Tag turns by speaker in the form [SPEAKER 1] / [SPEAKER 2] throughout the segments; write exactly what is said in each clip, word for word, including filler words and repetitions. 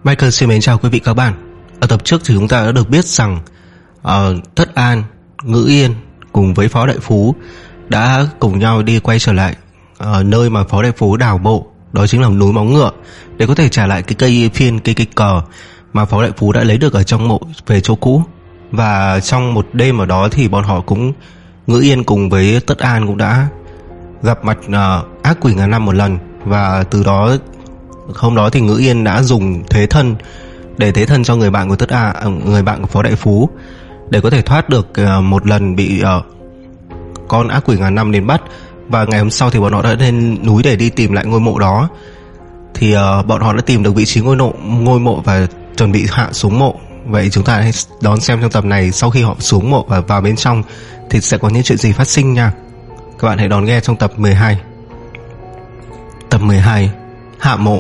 [SPEAKER 1] Michael xin mến chào quý vị các bạn. Ở tập trước thì chúng ta đã được biết rằng uh, Tất An, Ngữ Yên cùng với Phó Đại Phú đã cùng nhau đi quay trở lại uh, nơi mà Phó Đại Phú đào mộ, đó chính là núi Móng Ngựa, để có thể trả lại cái cây phiên, cây cây cờ mà Phó Đại Phú đã lấy được ở trong mộ về chỗ cũ. Và trong một đêm ở đó thì bọn họ cũng, Ngữ Yên cùng với Tất An cũng đã gặp mặt uh, ác quỷ ngàn năm một lần. Và từ đó, hôm đó thì Ngữ Yên đã dùng thế thân để thế thân cho người bạn của Tất An, người bạn của Phó Đại Phú, để có thể thoát được uh, một lần bị uh, con ác quỷ ngàn năm đến bắt. Và ngày hôm sau thì bọn họ đã lên núi để đi tìm lại ngôi mộ đó. Thì uh, bọn họ đã tìm được vị trí ngôi mộ, ngôi mộ và chuẩn bị hạ xuống mộ. Vậy chúng ta hãy đón xem trong tập này, sau khi họ xuống mộ và vào bên trong thì sẽ có những chuyện gì phát sinh nha. Các bạn hãy đón nghe trong tập mười hai. Tập mười hai, hạ mộ.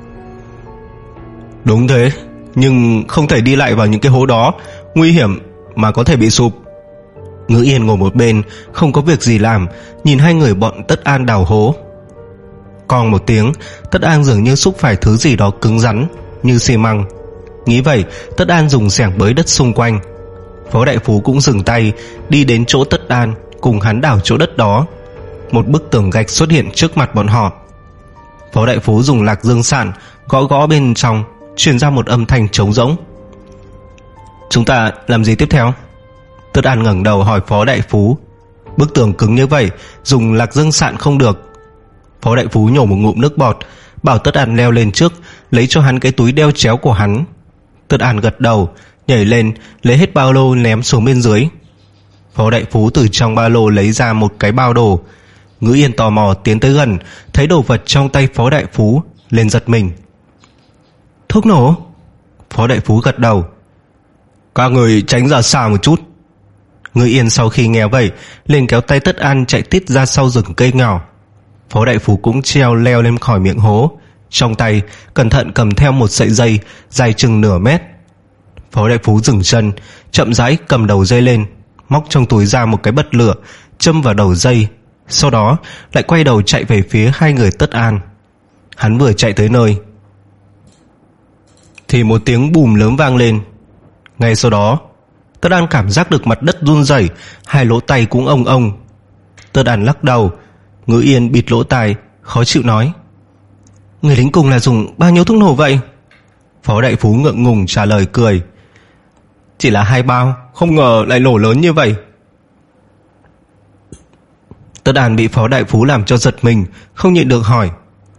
[SPEAKER 1] Đúng thế, nhưng không thể đi lại vào những cái hố đó, nguy hiểm mà có thể bị sụp. Ngữ Yên ngồi một bên, không có việc gì làm, nhìn hai người bọn Tất An đào hố. Còn một tiếng, Tất An dường như xúc phải thứ gì đó cứng rắn như xi măng. Nghĩ vậy, Tất An dùng xẻng bới đất xung quanh. Phó Đại Phú cũng dừng tay, đi đến chỗ Tất An, cùng hắn đào chỗ đất đó. Một bức tường gạch xuất hiện trước mặt bọn họ. Phó Đại Phú dùng lạc dương sạn gõ gõ bên trong, truyền ra một âm thanh trống rỗng. Chúng ta làm gì tiếp theo? Tất An ngẩng đầu hỏi Phó Đại Phú. Bức tường cứng như vậy, dùng lạc dương sạn không được. Phó Đại Phú nhổ một ngụm nước bọt, bảo Tất An leo lên trước, lấy cho hắn cái túi đeo chéo của hắn. Tất An gật đầu, nhảy lên, lấy hết ba lô ném xuống bên dưới. Phó Đại Phú từ trong ba lô lấy ra một cái bao đồ. Ngữ Yên tò mò tiến tới gần, thấy đồ vật trong tay Phó Đại Phú, lên giật mình. Thuốc nổ? Phó Đại Phú gật đầu. Các người tránh ra xa một chút. Ngữ Yên sau khi nghe vậy, liền kéo tay Tất An chạy tít ra sau rừng cây nhỏ. Phó Đại Phú cũng treo leo lên khỏi miệng hố, trong tay cẩn thận cầm theo một sợi dây dài chừng nửa mét. Phó Đại Phú dừng chân, chậm rãi cầm đầu dây lên, móc trong túi ra một cái bật lửa, châm vào đầu dây, sau đó lại quay đầu chạy về phía hai người Tất An. Hắn vừa chạy tới nơi thì một tiếng bùm lớn vang lên. Ngay sau đó, Tất An cảm giác được mặt đất run rẩy, hai lỗ tai cũng ong ong. Tất An lắc đầu. Ngữ Yên bịt lỗ tai, khó chịu nói: Người lính cùng là dùng bao nhiêu thuốc nổ vậy? Phó Đại Phú ngượng ngùng trả lời cười: Chỉ là hai bao, không ngờ lại nổ lớn như vậy. Tất An bị Phó Đại Phú làm cho giật mình, không nhịn được hỏi: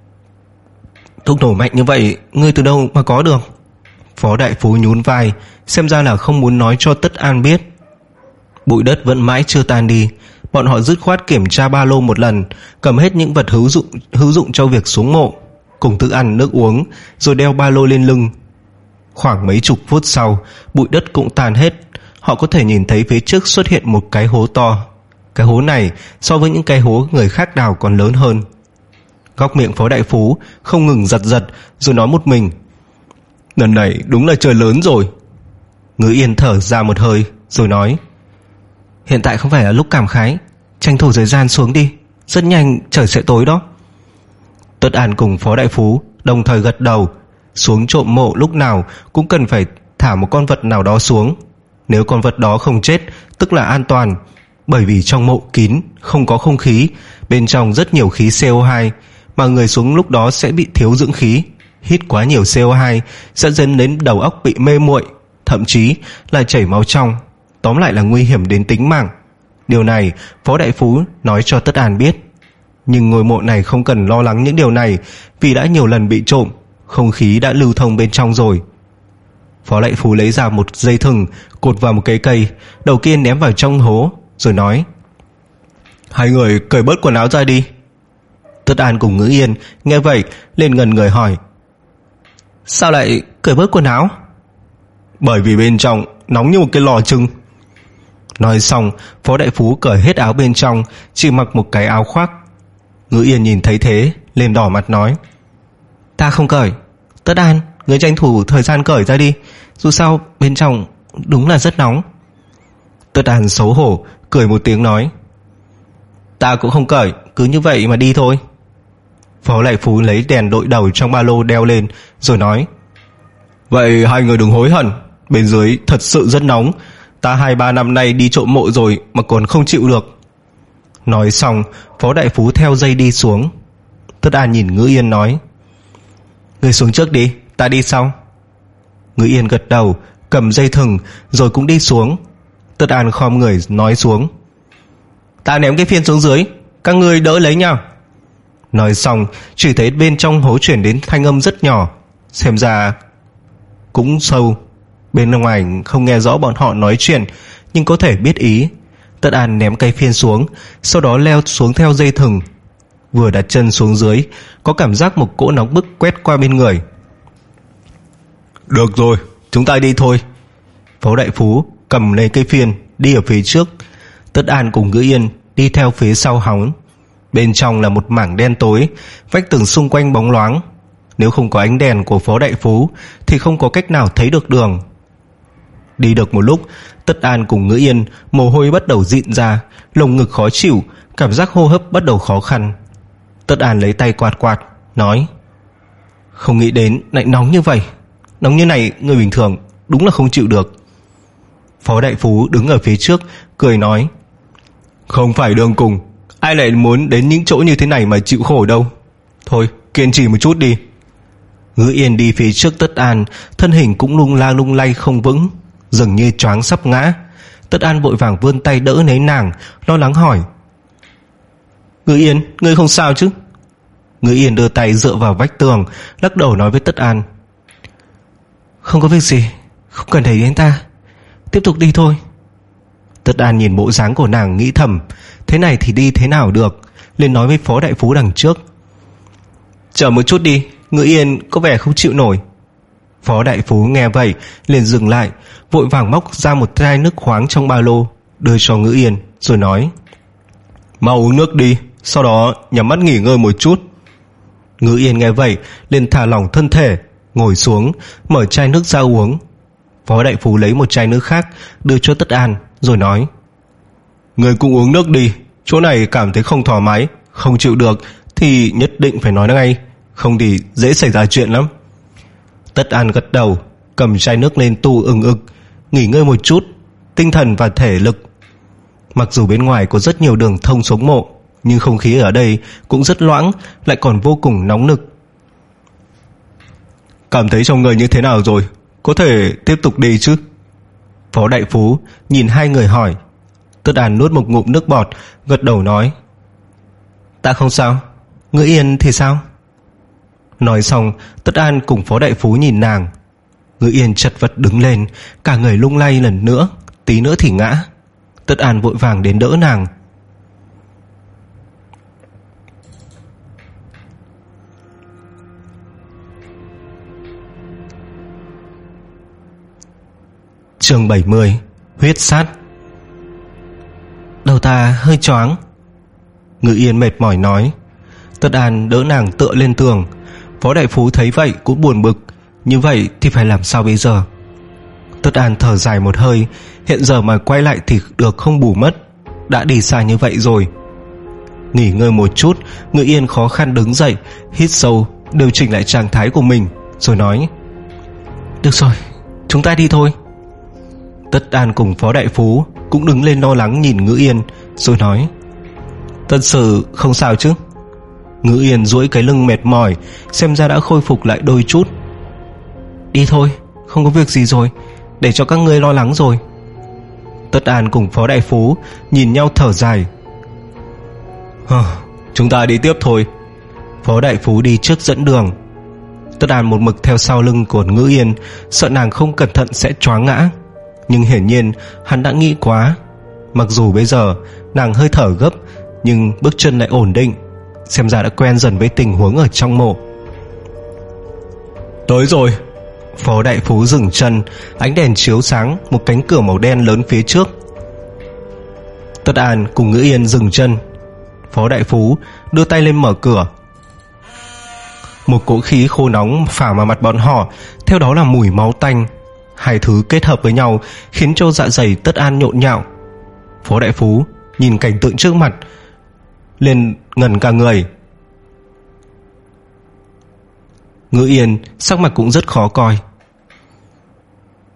[SPEAKER 1] Thuốc nổ mạnh như vậy, ngươi từ đâu mà có được? Phó Đại Phú nhún vai, xem ra là không muốn nói cho Tất An biết. Bụi đất vẫn mãi chưa tan đi. Bọn họ dứt khoát kiểm tra ba lô một lần, cầm hết những vật hữu dụng, hữu dụng cho việc xuống mộ, cùng thức ăn nước uống, rồi đeo ba lô lên lưng. Khoảng mấy chục phút sau, bụi đất cũng tan hết. Họ có thể nhìn thấy phía trước xuất hiện một cái hố to. Cái hố này so với những cái hố người khác đào còn lớn hơn. Góc miệng Phó Đại Phú không ngừng giật giật, rồi nói một mình: Lần này đúng là trời lớn rồi. Ngữ Yên thở ra một hơi, rồi nói: Hiện tại không phải là lúc cảm khái, tranh thủ thời gian xuống đi, rất nhanh trời sẽ tối đó. Tất An cùng Phó Đại Phú đồng thời gật đầu. Xuống trộm mộ lúc nào cũng cần phải thả một con vật nào đó xuống. Nếu con vật đó không chết, tức là an toàn, bởi vì trong mộ kín, không có không khí, bên trong rất nhiều khí xê o hai, mà người xuống lúc đó sẽ bị thiếu dưỡng khí. Hít quá nhiều xê o hai sẽ dẫn đến đầu óc bị mê muội, thậm chí là chảy máu trong. Tóm lại là nguy hiểm đến tính mạng. Điều này Phó Đại Phú nói cho Tất An biết. Nhưng ngôi mộ này không cần lo lắng những điều này, vì đã nhiều lần bị trộm, không khí đã lưu thông bên trong rồi. Phó Đại Phú lấy ra một dây thừng, cột vào một cái cây, đầu kia ném vào trong hố, rồi nói: Hai người cởi bớt quần áo ra đi. Tất An cùng Ngữ Yên nghe vậy lên gần người hỏi: Sao lại cởi bớt quần áo? Bởi vì bên trong nóng như một cái lò trưng. Nói xong, Phó Đại Phú cởi hết áo bên trong, chỉ mặc một cái áo khoác. Ngữ Yên nhìn thấy thế, lên đỏ mặt nói: Ta không cởi. Tất An, người tranh thủ thời gian cởi ra đi, dù sao bên trong đúng là rất nóng. Tất An xấu hổ cười một tiếng nói: Ta cũng không cởi, cứ như vậy mà đi thôi. Phó Đại Phú lấy đèn đội đầu trong ba lô đeo lên, rồi nói: Vậy hai người đừng hối hận, bên dưới thật sự rất nóng. Ta hai ba năm nay đi trộm mộ rồi mà còn không chịu được. Nói xong, Phó đại phú theo dây đi xuống. Tất An nhìn Ngữ Yên nói: Người xuống trước đi, ta đi sau. Ngữ Yên gật đầu, cầm dây thừng rồi cũng đi xuống. Tất An khom người nói xuống: Ta ném cái phiên xuống dưới, các ngươi đỡ lấy nhau. Nói xong, chỉ thấy bên trong hố chuyển đến thanh âm rất nhỏ, xem ra cũng sâu. Bên ngoài không nghe rõ bọn họ nói chuyện, nhưng có thể biết ý. Tất An ném cây phiên xuống, sau đó leo xuống theo dây thừng. Vừa đặt chân xuống dưới, có cảm giác một cỗ nóng bức quét qua bên người. Được rồi, chúng ta đi thôi. Phó đại phú cầm lấy cây phiên đi ở phía trước. Tất An cùng Ngữ Yên đi theo phía sau hóng. Bên trong là một mảng đen tối, vách tường xung quanh bóng loáng. Nếu không có ánh đèn của Phó đại phú thì không có cách nào thấy được đường. Đi được một lúc, Tất An cùng Ngữ Yên mồ hôi bắt đầu dịn ra, lồng ngực khó chịu, cảm giác hô hấp bắt đầu khó khăn. Tất An lấy tay quạt quạt, nói: Không nghĩ đến lại nóng như vậy. Nóng như này người bình thường đúng là không chịu được. Phó đại phú đứng ở phía trước cười nói: Không phải đường cùng, ai lại muốn đến những chỗ như thế này mà chịu khổ đâu. Thôi kiên trì một chút đi. Ngữ Yên đi phía trước Tất An, thân hình cũng lung la lung lay không vững, dường như choáng sắp ngã. Tất An vội vàng vươn tay đỡ lấy nàng, lo lắng hỏi: Ngữ Yên, ngươi không sao chứ? Ngữ Yên đưa tay dựa vào vách tường, lắc đầu nói với Tất An: Không có việc gì, không cần để ý đến ta, tiếp tục đi thôi. Tất An nhìn bộ dáng của nàng nghĩ thầm, thế này thì đi thế nào được, liền nói với Phó đại phú đằng trước: Chờ một chút đi, Ngữ Yên có vẻ không chịu nổi. Phó đại phú nghe vậy liền dừng lại, vội vàng móc ra một chai nước khoáng trong ba lô, đưa cho Ngữ Yên rồi nói: Mau uống nước đi, sau đó nhắm mắt nghỉ ngơi một chút. Ngữ Yên nghe vậy liền thả lỏng thân thể, ngồi xuống mở chai nước ra uống. Phó đại phú lấy một chai nước khác đưa cho Tất An rồi nói: Người cũng uống nước đi, chỗ này cảm thấy không thoải mái, không chịu được thì nhất định phải nói ngay, không thì dễ xảy ra chuyện lắm. Tất An gật đầu, cầm chai nước lên tu ừng ực, nghỉ ngơi một chút, tinh thần và thể lực. Mặc dù bên ngoài có rất nhiều đường thông xuống mộ, nhưng không khí ở đây cũng rất loãng, lại còn vô cùng nóng nực. Cảm thấy trong người như thế nào rồi, có thể tiếp tục đi chứ? Phó đại phú nhìn hai người hỏi. Tất An nuốt một ngụm nước bọt, gật đầu nói: Ta không sao. Ngữ Yên thì sao? Nói xong, Tất An cùng Phó đại phú nhìn nàng. Ngữ Yên chật vật đứng lên, cả người lung lay lần nữa, tí nữa thì ngã. Tất An vội vàng đến đỡ nàng. Chương bảy mươi. Huyết sát. Đầu ta hơi choáng, Ngữ Yên mệt mỏi nói. Tất An đỡ nàng tựa lên tường. Phó đại phú thấy vậy cũng buồn bực, như vậy thì phải làm sao bây giờ? Tất An thở dài một hơi, hiện giờ mà quay lại thì được không bù mất, đã đi xa như vậy rồi. Nghỉ ngơi một chút, Ngữ Yên khó khăn đứng dậy, hít sâu, điều chỉnh lại trạng thái của mình, rồi nói: Được rồi, chúng ta đi thôi. Tất An cùng Phó đại phú cũng đứng lên lo lắng nhìn Ngữ Yên, rồi nói: Thật sự không sao chứ? Ngữ Yên duỗi cái lưng mệt mỏi, xem ra đã khôi phục lại đôi chút. Đi thôi, không có việc gì rồi, để cho các ngươi lo lắng rồi. Tất An cùng Phó đại phú nhìn nhau thở dài. Hờ, chúng ta đi tiếp thôi. Phó đại phú đi trước dẫn đường. Tất An một mực theo sau lưng của Ngữ Yên, sợ nàng không cẩn thận sẽ choáng ngã. Nhưng hiển nhiên hắn đã nghĩ quá. Mặc dù bây giờ nàng hơi thở gấp, nhưng bước chân lại ổn định, xem ra đã quen dần với tình huống ở trong mộ. Tới rồi. Phó đại phú dừng chân, ánh đèn chiếu sáng một cánh cửa màu đen lớn phía trước. Tất An cùng Ngữ Yên dừng chân. Phó đại phú đưa tay lên mở cửa. Một cỗ khí khô nóng phả vào mặt bọn họ, theo đó là mùi máu tanh. Hai thứ kết hợp với nhau khiến cho dạ dày Tất An nhộn nhạo. Phó đại phú nhìn cảnh tượng trước mặt liền ngẩn cả người. Ngữ Yên sắc mặt cũng rất khó coi.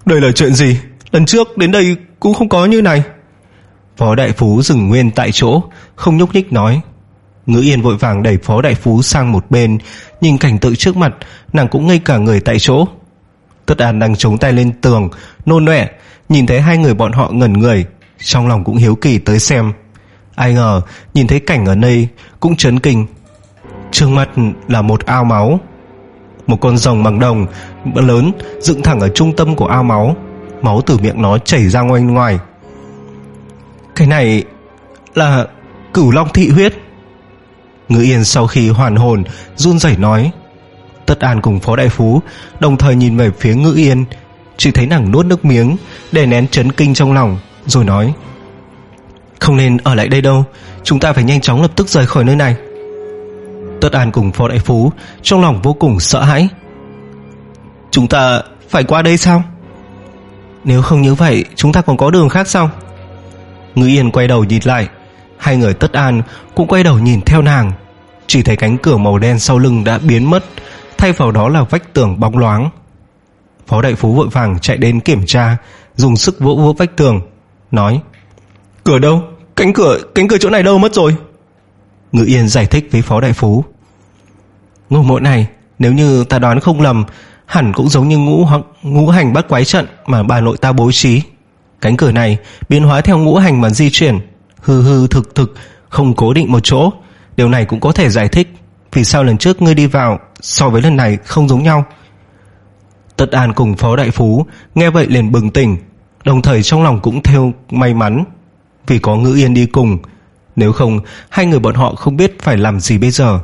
[SPEAKER 1] Đây là chuyện gì? Lần trước đến đây cũng không có như này. Phó đại phú dừng nguyên tại chỗ, không nhúc nhích nói. Ngữ Yên vội vàng đẩy Phó đại phú sang một bên. Nhìn cảnh tượng trước mặt, nàng cũng ngây cả người tại chỗ. Tất An đang chống tay lên tường, nôn nọe. Nhìn thấy hai người bọn họ ngẩn người, trong lòng cũng hiếu kỳ tới xem. Ai ngờ nhìn thấy cảnh ở đây cũng chấn kinh. Trước mắt là một ao máu. Một con rồng bằng đồng lớn dựng thẳng ở trung tâm của ao máu. Máu từ miệng nó chảy ra ngoài ngoài. Cái này là Cửu Long thị huyết. Ngữ Yên sau khi hoàn hồn run rẩy nói. Tất An cùng Phó đại phú đồng thời nhìn về phía Ngữ Yên, chỉ thấy nàng nuốt nước miếng để nén chấn kinh trong lòng, rồi nói. Không nên ở lại đây đâu, chúng ta phải nhanh chóng lập tức rời khỏi nơi này. Tất An cùng Phó đại phú trong lòng vô cùng sợ hãi. Chúng ta phải qua đây sao? Nếu không như vậy, chúng ta còn có đường khác sao? Ngữ Yên quay đầu nhìn lại. Hai người Tất An cũng quay đầu nhìn theo nàng. Chỉ thấy cánh cửa màu đen sau lưng đã biến mất, thay vào đó là vách tường bóng loáng. Phó đại phú vội vàng chạy đến kiểm tra, dùng sức vỗ vỗ vách tường, nói. Cửa đâu? Cánh cửa, cánh cửa chỗ này đâu mất rồi? Ngữ Yên giải thích với Phó đại phú. Ngô mộ này, nếu như ta đoán không lầm, hẳn cũng giống như ngũ, ngũ hành bắt quái trận mà bà nội ta bố trí. Cánh cửa này biến hóa theo ngũ hành mà di chuyển, hư hư thực thực, không cố định một chỗ. Điều này cũng có thể giải thích vì sao lần trước ngươi đi vào so với lần này không giống nhau. Tất An cùng Phó đại phú nghe vậy liền bừng tỉnh, đồng thời trong lòng cũng theo may mắn vì có Ngữ Yên đi cùng. Nếu không, hai người bọn họ không biết phải làm gì bây giờ.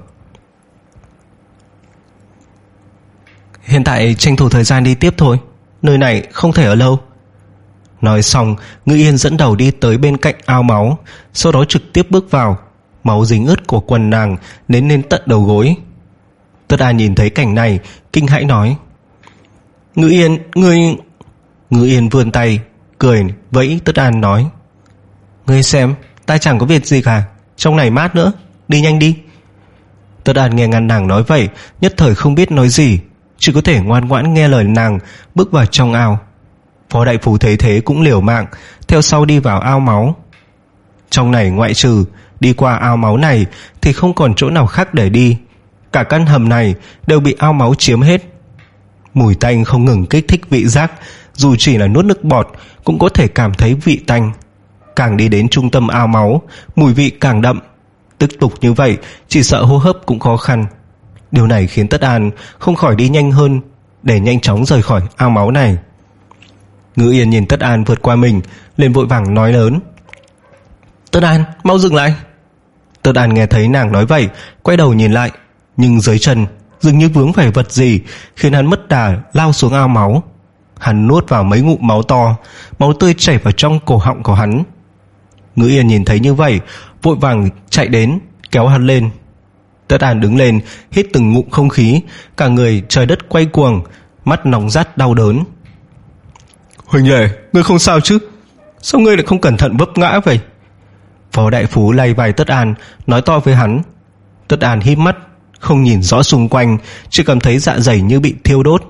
[SPEAKER 1] Hiện tại tranh thủ thời gian đi tiếp thôi, nơi này không thể ở lâu. Nói xong, Ngữ Yên dẫn đầu đi tới bên cạnh ao máu, sau đó trực tiếp bước vào. Máu dính ướt của quần nàng đến lên tận đầu gối. Tất An nhìn thấy cảnh này, kinh hãi nói. Ngữ Yên, ngươi... Ngữ Yên vươn tay, cười vẫy Tất An nói. Ngươi xem, ta chẳng có việc gì cả, trong này mát nữa, đi nhanh đi. Tất An nghe ngăn nàng nói vậy, nhất thời không biết nói gì, chỉ có thể ngoan ngoãn nghe lời nàng, bước vào trong ao. Phó đại phú thấy thế cũng liều mạng, theo sau đi vào ao máu. Trong này ngoại trừ đi qua ao máu này thì không còn chỗ nào khác để đi. Cả căn hầm này đều bị ao máu chiếm hết. Mùi tanh không ngừng kích thích vị giác, dù chỉ là nuốt nước bọt cũng có thể cảm thấy vị tanh. Càng đi đến trung tâm ao máu, mùi vị càng đậm. Tiếp tục như vậy, chỉ sợ hô hấp cũng khó khăn. Điều này khiến Tất An không khỏi đi nhanh hơn, để nhanh chóng rời khỏi ao máu này. Ngữ Yên nhìn Tất An vượt qua mình, liền vội vàng nói lớn. Tất An, mau dừng lại. Tất An nghe thấy nàng nói vậy, quay đầu nhìn lại, nhưng dưới chân dường như vướng phải vật gì, khiến hắn mất đà lao xuống ao máu. Hắn nuốt vào mấy ngụm máu to, máu tươi chảy vào trong cổ họng của hắn. Ngữ Yên nhìn thấy như vậy, vội vàng chạy đến kéo hắn lên. Tất An đứng lên, hít từng ngụm không khí, cả người trời đất quay cuồng, mắt nóng rát đau đớn. Huỳnh đệ, ngươi không sao chứ? Sao ngươi lại không cẩn thận vấp ngã vậy? Phó đại phú lay vai Tất An, nói to với hắn. Tất An híp mắt, không nhìn rõ xung quanh, chỉ cảm thấy dạ dày như bị thiêu đốt.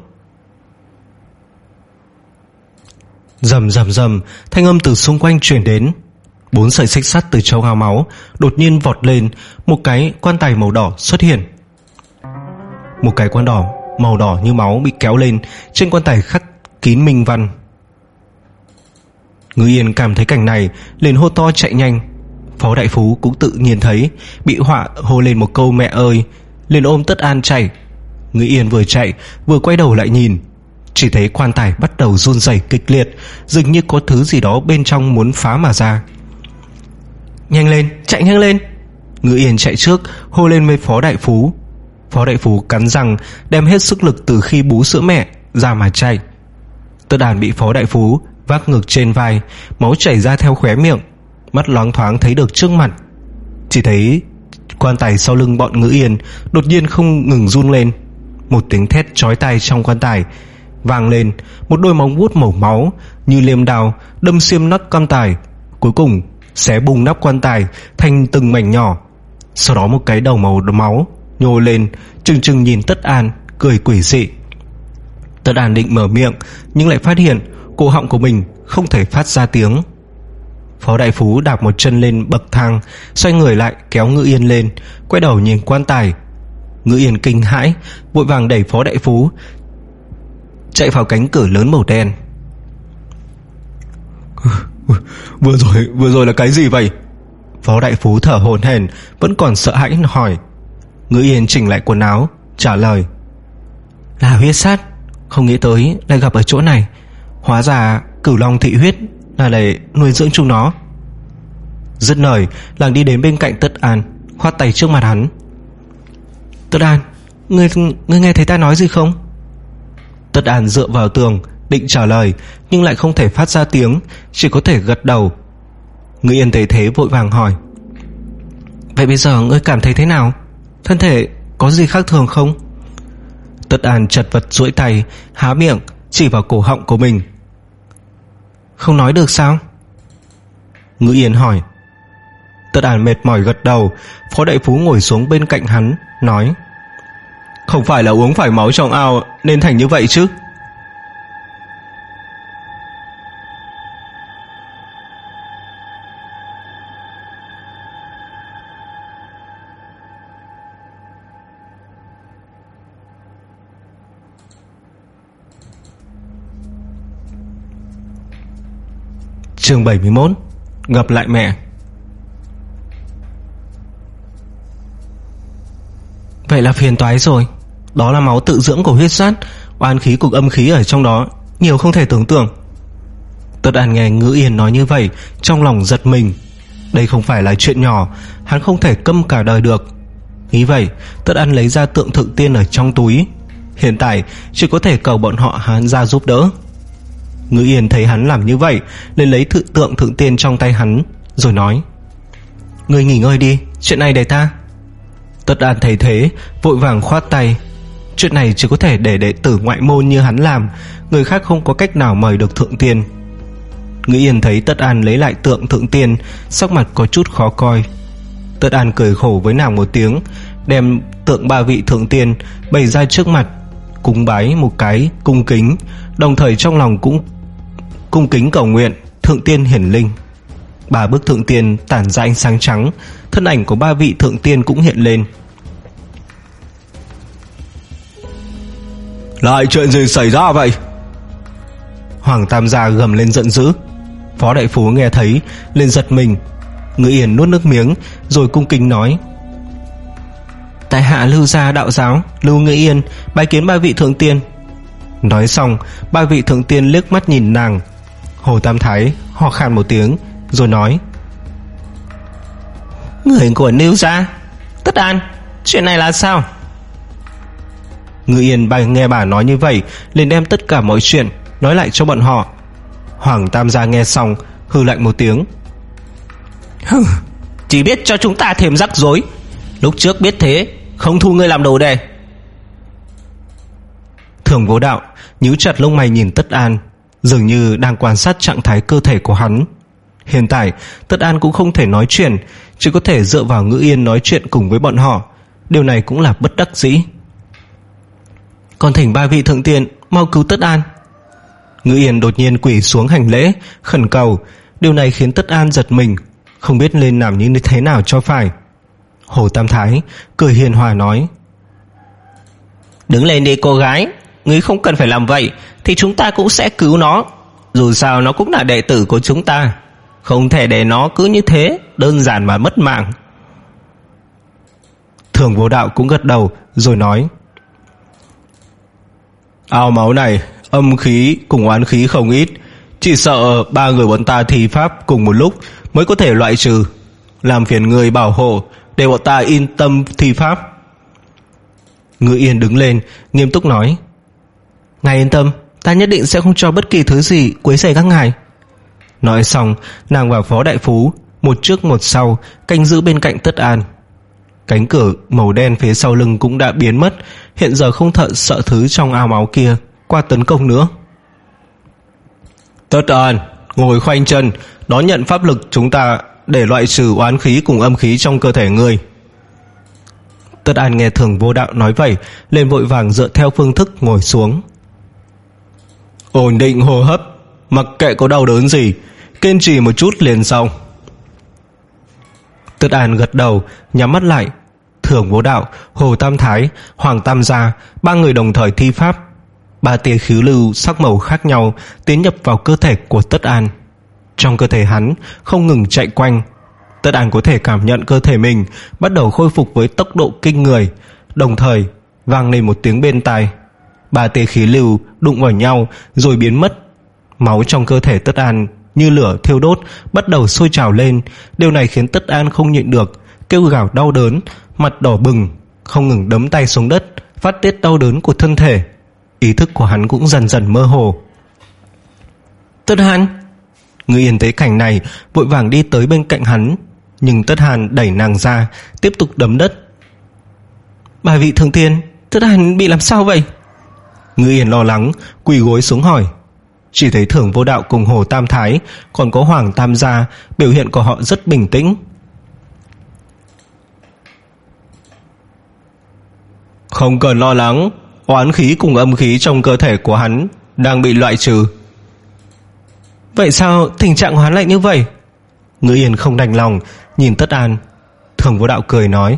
[SPEAKER 1] Rầm rầm rầm, thanh âm từ xung quanh truyền đến. Bốn sợi xích sắt từ trong ao máu đột nhiên vọt lên, một cái quan tài màu đỏ xuất hiện. Một cái quan đỏ màu đỏ như máu bị kéo lên, trên quan tài khắc kín minh văn. Ngữ Yên cảm thấy cảnh này liền hô to chạy nhanh. Phó đại phú cũng tự nhiên thấy, bị họa hô lên một câu mẹ ơi, liền ôm Tất An chạy. Ngữ Yên vừa chạy vừa quay đầu lại nhìn, chỉ thấy quan tài bắt đầu run rẩy kịch liệt, dường như có thứ gì đó bên trong muốn phá mà ra. Nhanh lên, chạy nhanh lên. Ngữ Yên chạy trước, hô lên với Phó đại phú. Phó đại phú cắn răng, đem hết sức lực từ khi bú sữa mẹ ra mà chạy. Tất An bị Phó đại phú vác ngực trên vai, máu chảy ra theo khóe miệng, mắt loáng thoáng thấy được trước mặt. Chỉ thấy quan tài sau lưng bọn Ngữ Yên đột nhiên không ngừng run lên. Một tiếng thét chói tai trong quan tài vang lên, một đôi móng vuốt màu máu như liềm đào đâm xiêm nắp quan tài, cuối cùng xé bung nắp quan tài thành từng mảnh nhỏ. Sau đó một cái đầu màu máu nhô lên, trừng trừng nhìn Tất An, cười quỷ dị. Tất An định mở miệng, nhưng lại phát hiện cổ họng của mình không thể phát ra tiếng. Phó đại phú đạp một chân lên bậc thang, xoay người lại kéo Ngữ Yên lên, quay đầu nhìn quan tài. Ngữ Yên kinh hãi, vội vàng đẩy Phó đại phú chạy vào cánh cửa lớn màu đen. Vừa rồi, vừa rồi là cái gì vậy? Phó đại phú thở hổn hển, vẫn còn sợ hãi hỏi. Ngữ Yên chỉnh lại quần áo, trả lời: là huyết sát. Không nghĩ tới lại gặp ở chỗ này. Hóa ra cửu long thị huyết là để nuôi dưỡng chúng nó. Dứt lời, nàng đi đến bên cạnh Tất An, khoát tay trước mặt hắn. Tất An, ngươi, ngươi nghe thấy ta nói gì không? Tất An dựa vào tường định trả lời, nhưng lại không thể phát ra tiếng, chỉ có thể gật đầu. Ngữ Yên thấy thế vội vàng hỏi: vậy bây giờ ngươi cảm thấy thế nào? Thân thể có gì khác thường không? Tất An chật vật duỗi tay, há miệng chỉ vào cổ họng của mình. Không nói được sao? Ngữ Yên hỏi. Tất An mệt mỏi gật đầu. Phó đại phú ngồi xuống bên cạnh hắn, nói: không phải là uống phải máu trong ao nên thành như vậy chứ? Chương bảy mươi mốt. Gặp lại mẹ. Vậy là phiền toái rồi. Đó là máu tự dưỡng của huyết sát, oan khí cùng âm khí ở trong đó nhiều không thể tưởng tượng. Tất An nghe Ngữ Yên nói như vậy, trong lòng giật mình. Đây không phải là chuyện nhỏ, hắn không thể câm cả đời được. Nghĩ vậy, Tất An lấy ra tượng thượng tiên ở trong túi. Hiện tại chỉ có thể cầu bọn họ hắn ra giúp đỡ. Ngữ Yên thấy hắn làm như vậy, nên lấy thự tượng thượng tiên trong tay hắn, rồi nói: ngươi nghỉ ngơi đi, chuyện này để ta. Tất An thấy thế, vội vàng khoát tay. Chuyện này chỉ có thể để đệ tử ngoại môn như hắn làm, người khác không có cách nào mời được thượng tiên. Ngữ Yên thấy Tất An lấy lại tượng thượng tiên, sắc mặt có chút khó coi. Tất An cười khổ với nàng một tiếng, đem tượng ba vị thượng tiên bày ra trước mặt, cúng bái một cái cung kính, đồng thời trong lòng cũng cung kính cầu nguyện thượng tiên hiển linh. Ba bức thượng tiên tản ra ánh sáng trắng, thân ảnh của ba vị thượng tiên cũng hiện lên. Lại chuyện gì xảy ra vậy? Hoàng Tam gia gầm lên giận dữ. Phó đại phú nghe thấy lên giật mình. Ngữ Yên nuốt nước miếng rồi cung kính nói: tại hạ Lưu gia đạo giáo Lưu Ngữ Yên bái kiến ba vị thượng tiên. Nói xong, ba vị thượng tiên liếc mắt nhìn nàng. Hồ Tam Thái ho khan một tiếng rồi nói: người của Lưu gia. Tất An, chuyện này là sao? Ngữ Yên bà nghe bà nói như vậy, liền đem tất cả mọi chuyện nói lại cho bọn họ. Hoàng Tam gia nghe xong hừ lạnh một tiếng: hừ, chỉ biết cho chúng ta thêm rắc rối. Lúc trước biết thế, không thu ngươi làm đồ đề. Thường Vô Đạo nhíu chặt lông mày nhìn Tất An, dường như đang quan sát trạng thái cơ thể của hắn. Hiện tại Tất An cũng không thể nói chuyện, chỉ có thể dựa vào Ngữ Yên nói chuyện cùng với bọn họ. Điều này cũng là bất đắc dĩ. Còn thỉnh ba vị thượng tiên mau cứu Tất An. Ngữ Yên đột nhiên quỳ xuống hành lễ, khẩn cầu. Điều này khiến Tất An giật mình, không biết nên làm như thế nào cho phải. Hồ Tam Thái cười hiền hòa nói: đứng lên đi cô gái, ngươi không cần phải làm vậy, thì chúng ta cũng sẽ cứu nó. Dù sao nó cũng là đệ tử của chúng ta, không thể để nó cứ như thế đơn giản mà mất mạng. Thường Vô Đạo cũng gật đầu rồi nói: ao máu này âm khí cùng oán khí không ít, chỉ sợ ba người bọn ta thi pháp cùng một lúc mới có thể loại trừ. Làm phiền người bảo hộ để bọn ta yên tâm thi pháp. Ngữ Yên đứng lên nghiêm túc nói: ngài yên tâm, ta nhất định sẽ không cho bất kỳ thứ gì quấy rầy các ngài. Nói xong, nàng và Phó đại phú một trước một sau canh giữ bên cạnh Tất An. Cánh cửa màu đen phía sau lưng cũng đã biến mất, hiện giờ không thợ sợ thứ trong ao máu kia qua tấn công nữa. Tất An, ngồi khoanh chân, đón nhận pháp lực chúng ta để loại trừ oán khí cùng âm khí trong cơ thể ngươi. Tất An nghe Thường Vô Đạo nói vậy, lên vội vàng dựa theo phương thức ngồi xuống. Ổn định hô hấp, Mặc kệ có đau đớn gì, kiên trì một chút liền xong. Tất An gật đầu, nhắm mắt lại. Thưởng Vô Đạo, Hồ Tam Thái, Hoàng Tam Gia, ba người đồng thời thi pháp. Ba tia khí lưu sắc màu khác nhau tiến nhập vào cơ thể của Tất An. Trong cơ thể hắn không ngừng chạy quanh. Tất An có thể cảm nhận cơ thể mình bắt đầu khôi phục với tốc độ kinh người. Đồng thời vang lên một tiếng bên tai. Ba tia khí lưu đụng vào nhau rồi biến mất. Máu trong cơ thể Tất An như lửa thiêu đốt, bắt đầu sôi trào lên. Điều này khiến Tất An không nhịn được, kêu gào đau đớn, mặt đỏ bừng, không ngừng đấm tay xuống đất, phát tiết đau đớn của thân thể. Ý thức của hắn cũng dần dần mơ hồ. Tất Hàn! Ngư Yên thấy cảnh này vội vàng đi tới bên cạnh hắn, nhưng Tất Hàn đẩy nàng ra, tiếp tục đấm đất. Bà vị thượng tiên, Tất Hàn bị làm sao vậy? Ngư Yên lo lắng quỳ gối xuống hỏi. Chỉ thấy Thưởng Vô Đạo cùng Hồ Tam Thái, còn có Hoàng Tam Gia, biểu hiện của họ rất bình tĩnh. Không cần lo lắng, oán khí cùng âm khí trong cơ thể của hắn đang bị loại trừ. Vậy sao tình trạng của hắn lại như vậy? Ngư Yên không đành lòng nhìn Tất An. Thưởng Vô Đạo cười nói,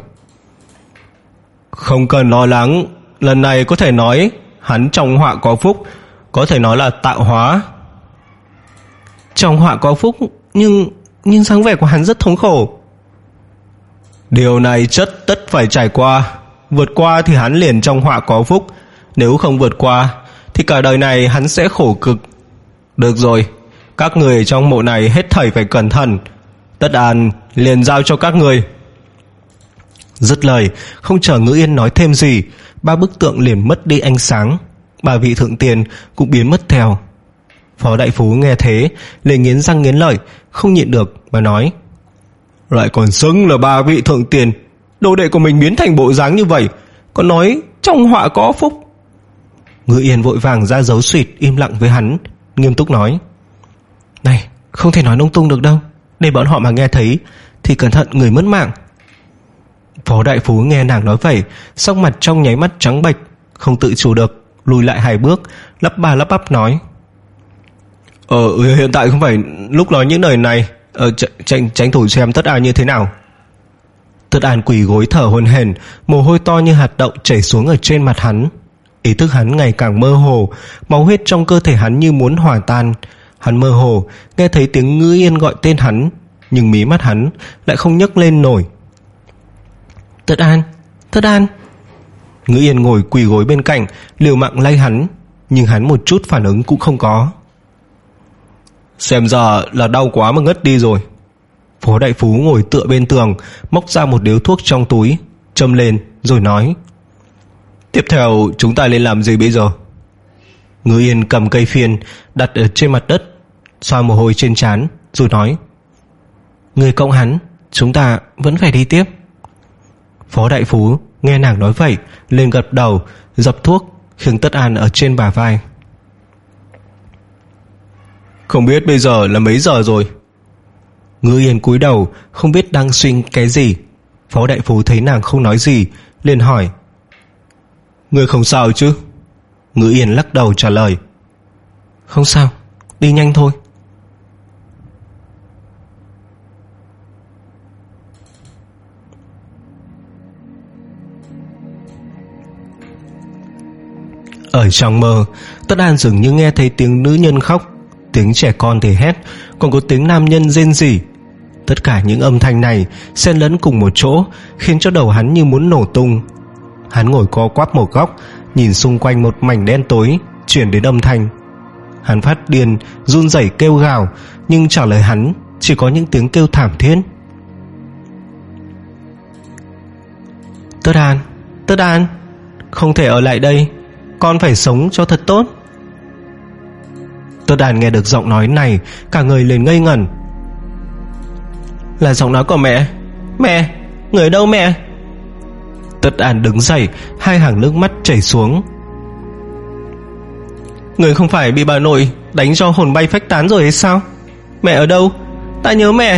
[SPEAKER 1] không cần lo lắng, lần này có thể nói hắn trong họa có phúc, có thể nói là tạo hóa. Trong họa có phúc, nhưng nhưng dáng vẻ của hắn rất thống khổ. Điều này chất tất phải trải qua. Vượt qua thì hắn liền trong họa có phúc, nếu không vượt qua thì cả đời này hắn sẽ khổ cực. Được rồi, các người trong mộ này hết thảy phải cẩn thận. Tất An liền giao cho các người. Dứt lời, không chờ Ngữ Yên nói thêm gì, ba bức tượng liền mất đi ánh sáng. Ba vị thượng tiền cũng biến mất theo. Phó Đại Phú nghe thế liền nghiến răng nghiến lợi, không nhịn được mà nói, lại còn xứng là ba vị thượng tiền, đồ đệ của mình biến thành bộ dáng như vậy, còn nói trong họa có phúc. Ngữ Yên vội vàng ra dấu suýt im lặng với hắn, nghiêm túc nói, này, không thể nói lung tung được đâu, để bọn họ mà nghe thấy thì cẩn thận người mất mạng. Phó Đại Phú nghe nàng nói vậy, sắc mặt trong nháy mắt trắng bệch, không tự chủ được lùi lại hai bước, lắp ba lắp bắp nói, Ờ hiện tại không phải lúc nói những lời này, ờ, tranh, tranh thủ xem Tất An như thế nào. Tất An quỳ gối thở hổn hển, mồ hôi to như hạt đậu chảy xuống ở trên mặt hắn. Ý thức hắn ngày càng mơ hồ, máu huyết trong cơ thể hắn như muốn hòa tan. Hắn mơ hồ nghe thấy tiếng Ngữ Yên gọi tên hắn, nhưng mí mắt hắn lại không nhấc lên nổi. Tất An, Tất An. Ngữ Yên ngồi quỳ gối bên cạnh, liều mạng lay hắn, nhưng hắn một chút phản ứng cũng không có. Xem ra là đau quá mà ngất đi rồi. Phó Đại Phú ngồi tựa bên tường, móc ra một điếu thuốc trong túi, châm lên rồi nói, tiếp theo chúng ta nên làm gì bây giờ? Ngữ Yên cầm cây phiên đặt ở trên mặt đất, xoa mồ hôi trên trán rồi nói, người cộng hắn, chúng ta vẫn phải đi tiếp. Phó Đại Phú nghe nàng nói vậy lên gật đầu, dập thuốc khiêng Tất An ở trên bả vai. Không biết bây giờ là mấy giờ rồi? Ngữ Yên cúi đầu không biết đang suy nghĩ cái gì. Phó Đại Phú thấy nàng không nói gì liền hỏi, người không sao chứ? Ngữ Yên lắc đầu trả lời, không sao, đi nhanh thôi. Ở trong mơ, Tất An dường như nghe thấy tiếng nữ nhân khóc, tiếng trẻ con thì hét, còn có tiếng nam nhân rên rỉ. Tất cả những âm thanh này xen lẫn cùng một chỗ, khiến cho đầu hắn như muốn nổ tung. Hắn ngồi co quắp một góc, nhìn xung quanh một mảnh đen tối chuyển đến âm thanh. Hắn phát điên, run rẩy kêu gào, nhưng trả lời hắn chỉ có những tiếng kêu thảm thiết. Tất An, Tất An, không thể ở lại đây, con phải sống cho thật tốt. Tất An nghe được giọng nói này, cả người liền ngây ngẩn. Là giọng nói của mẹ. Mẹ, người đâu mẹ? Tất An đứng dậy, hai hàng nước mắt chảy xuống. Người không phải bị bà nội đánh cho hồn bay phách tán rồi hay sao? Mẹ ở đâu? Ta nhớ mẹ.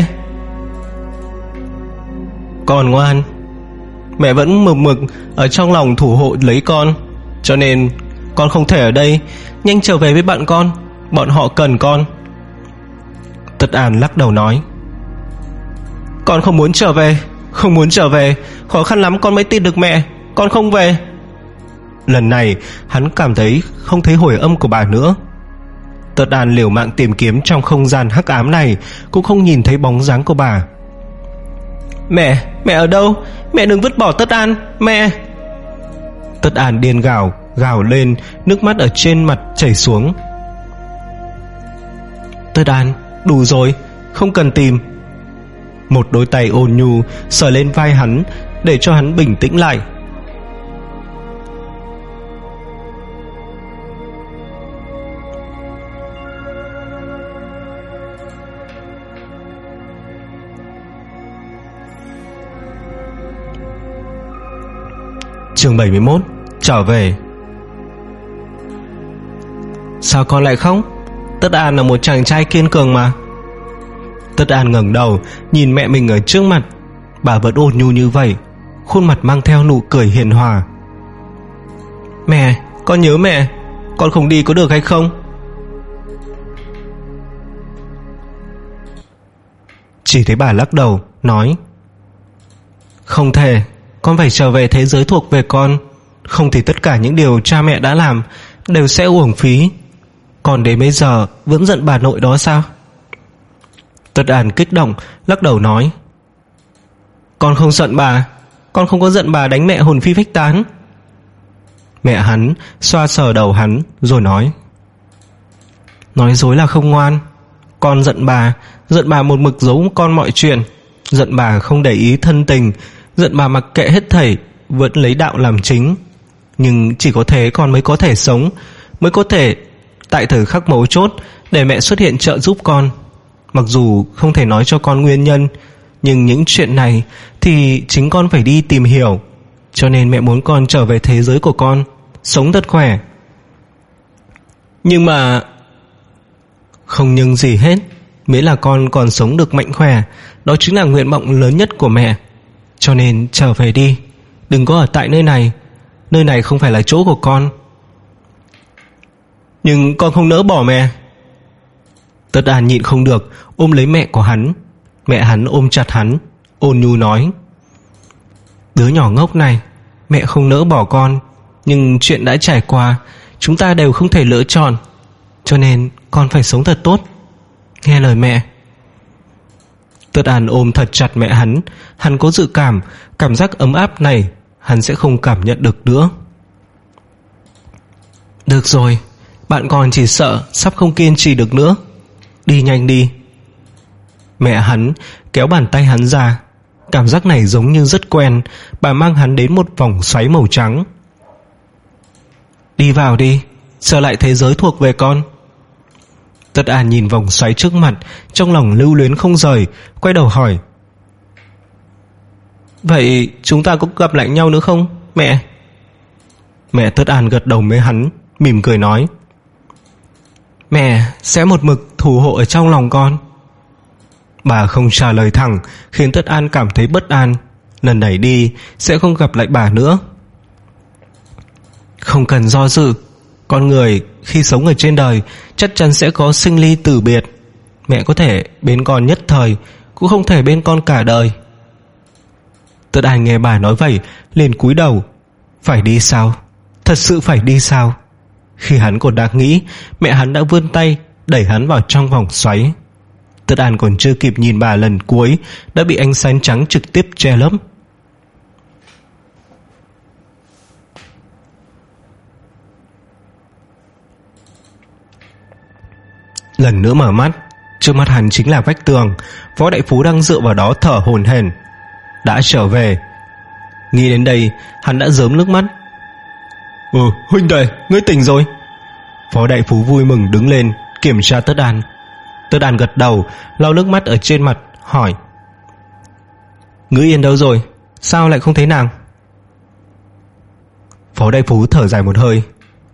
[SPEAKER 1] Con ngoan, mẹ vẫn mực mực ở trong lòng thủ hộ lấy con, cho nên con không thể ở đây. Nhanh trở về với bạn con, Bọn họ cần con. Tất An lắc đầu nói: Con không muốn trở về. Không muốn trở về. Khó khăn lắm con mới tin được mẹ. Con không về. Lần này hắn cảm thấy không thấy hồi âm của bà nữa. Tất An liều mạng tìm kiếm trong không gian hắc ám này, cũng không nhìn thấy bóng dáng của bà. Mẹ, mẹ ở đâu? Mẹ đừng vứt bỏ Tất An, mẹ. Tất An điên gào, gào lên, nước mắt ở trên mặt chảy xuống. Tất An, đủ rồi, không cần tìm. Một đôi tay ôn nhu sờ lên vai hắn, để cho hắn bình tĩnh lại. Chương bảy mươi mốt. Trở về. Sao con lại khóc? Tất An là một chàng trai kiên cường mà. Tất An ngẩng đầu nhìn mẹ mình ở trước mặt. Bà vẫn ôn nhu như vậy, khuôn mặt mang theo nụ cười hiền hòa. Mẹ, con nhớ mẹ. Con không đi có được hay không? Chỉ thấy bà lắc đầu nói: Không thể. Con phải trở về thế giới thuộc về con. Không thì tất cả những điều cha mẹ đã làm đều sẽ uổng phí. Còn đến bây giờ vẫn giận bà nội đó sao? Tất An kích động lắc đầu nói: Con không giận bà. Con không có giận bà đánh mẹ hồn phi phách tán. Mẹ hắn xoa sờ đầu hắn rồi nói: Nói dối là không ngoan. Con giận bà. Giận bà một mực giấu con mọi chuyện. Giận bà không để ý thân tình. Giận bà mặc kệ hết thảy, vẫn lấy đạo làm chính. Nhưng chỉ có thế con mới có thể sống, mới có thể tại thời khắc mấu chốt để mẹ xuất hiện trợ giúp con. Mặc dù không thể nói cho con nguyên nhân, nhưng những chuyện này thì chính con phải đi tìm hiểu. Cho nên mẹ muốn con trở về thế giới của con, sống thật khỏe. Nhưng mà không nhưng gì hết, miễn là con còn sống được mạnh khỏe, đó chính là nguyện vọng lớn nhất của mẹ. Cho nên trở về đi, đừng có ở tại nơi này. Nơi này không phải là chỗ của con. Nhưng con không nỡ bỏ mẹ. Tất An nhịn không được ôm lấy mẹ của hắn. Mẹ hắn ôm chặt hắn, ôn nhu nói: Đứa nhỏ ngốc này, mẹ không nỡ bỏ con. Nhưng chuyện đã trải qua, chúng ta đều không thể lựa chọn. Cho nên con phải sống thật tốt, nghe lời mẹ. Tất An ôm thật chặt mẹ hắn. Hắn có dự cảm, cảm giác ấm áp này hắn sẽ không cảm nhận được nữa. Được rồi, bạn còn chỉ sợ sắp không kiên trì được nữa. Đi nhanh đi. Mẹ hắn kéo bàn tay hắn ra. Cảm giác này giống như rất quen. Bà mang hắn đến một vòng xoáy màu trắng. Đi vào đi, trở lại thế giới thuộc về con. Tất An nhìn vòng xoáy trước mặt, trong lòng lưu luyến không rời, quay đầu hỏi: Vậy chúng ta có gặp lại nhau nữa không, mẹ? Mẹ Tất An gật đầu với hắn, mỉm cười nói: Mẹ sẽ một mực thủ hộ ở trong lòng con. Bà không trả lời thẳng, khiến Tất An cảm thấy bất an. Lần này đi sẽ không gặp lại bà nữa. Không cần do dự. Con người khi sống ở trên đời chắc chắn sẽ có sinh ly tử biệt. Mẹ có thể bên con nhất thời, cũng không thể bên con cả đời. Tất An nghe bà nói vậy liền cúi đầu. Phải đi sao? Thật sự phải đi sao? Khi hắn còn đang nghĩ, mẹ hắn đã vươn tay đẩy hắn vào trong vòng xoáy. Tất An còn chưa kịp nhìn bà lần cuối đã bị ánh sáng trắng trực tiếp che lấp. Lần nữa mở mắt, trước mắt hắn chính là vách tường. Võ Đại Phú đang dựa vào đó thở hổn hển. Đã trở về. Nghĩ đến đây hắn đã rớm nước mắt. Ừ, huynh đệ, ngươi tỉnh rồi. Võ Đại Phú vui mừng đứng lên kiểm tra Tất An. Tất An gật đầu, lau nước mắt ở trên mặt, hỏi: Ngữ Yên đâu rồi? Sao lại không thấy nàng? Phó Đại Phú thở dài một hơi.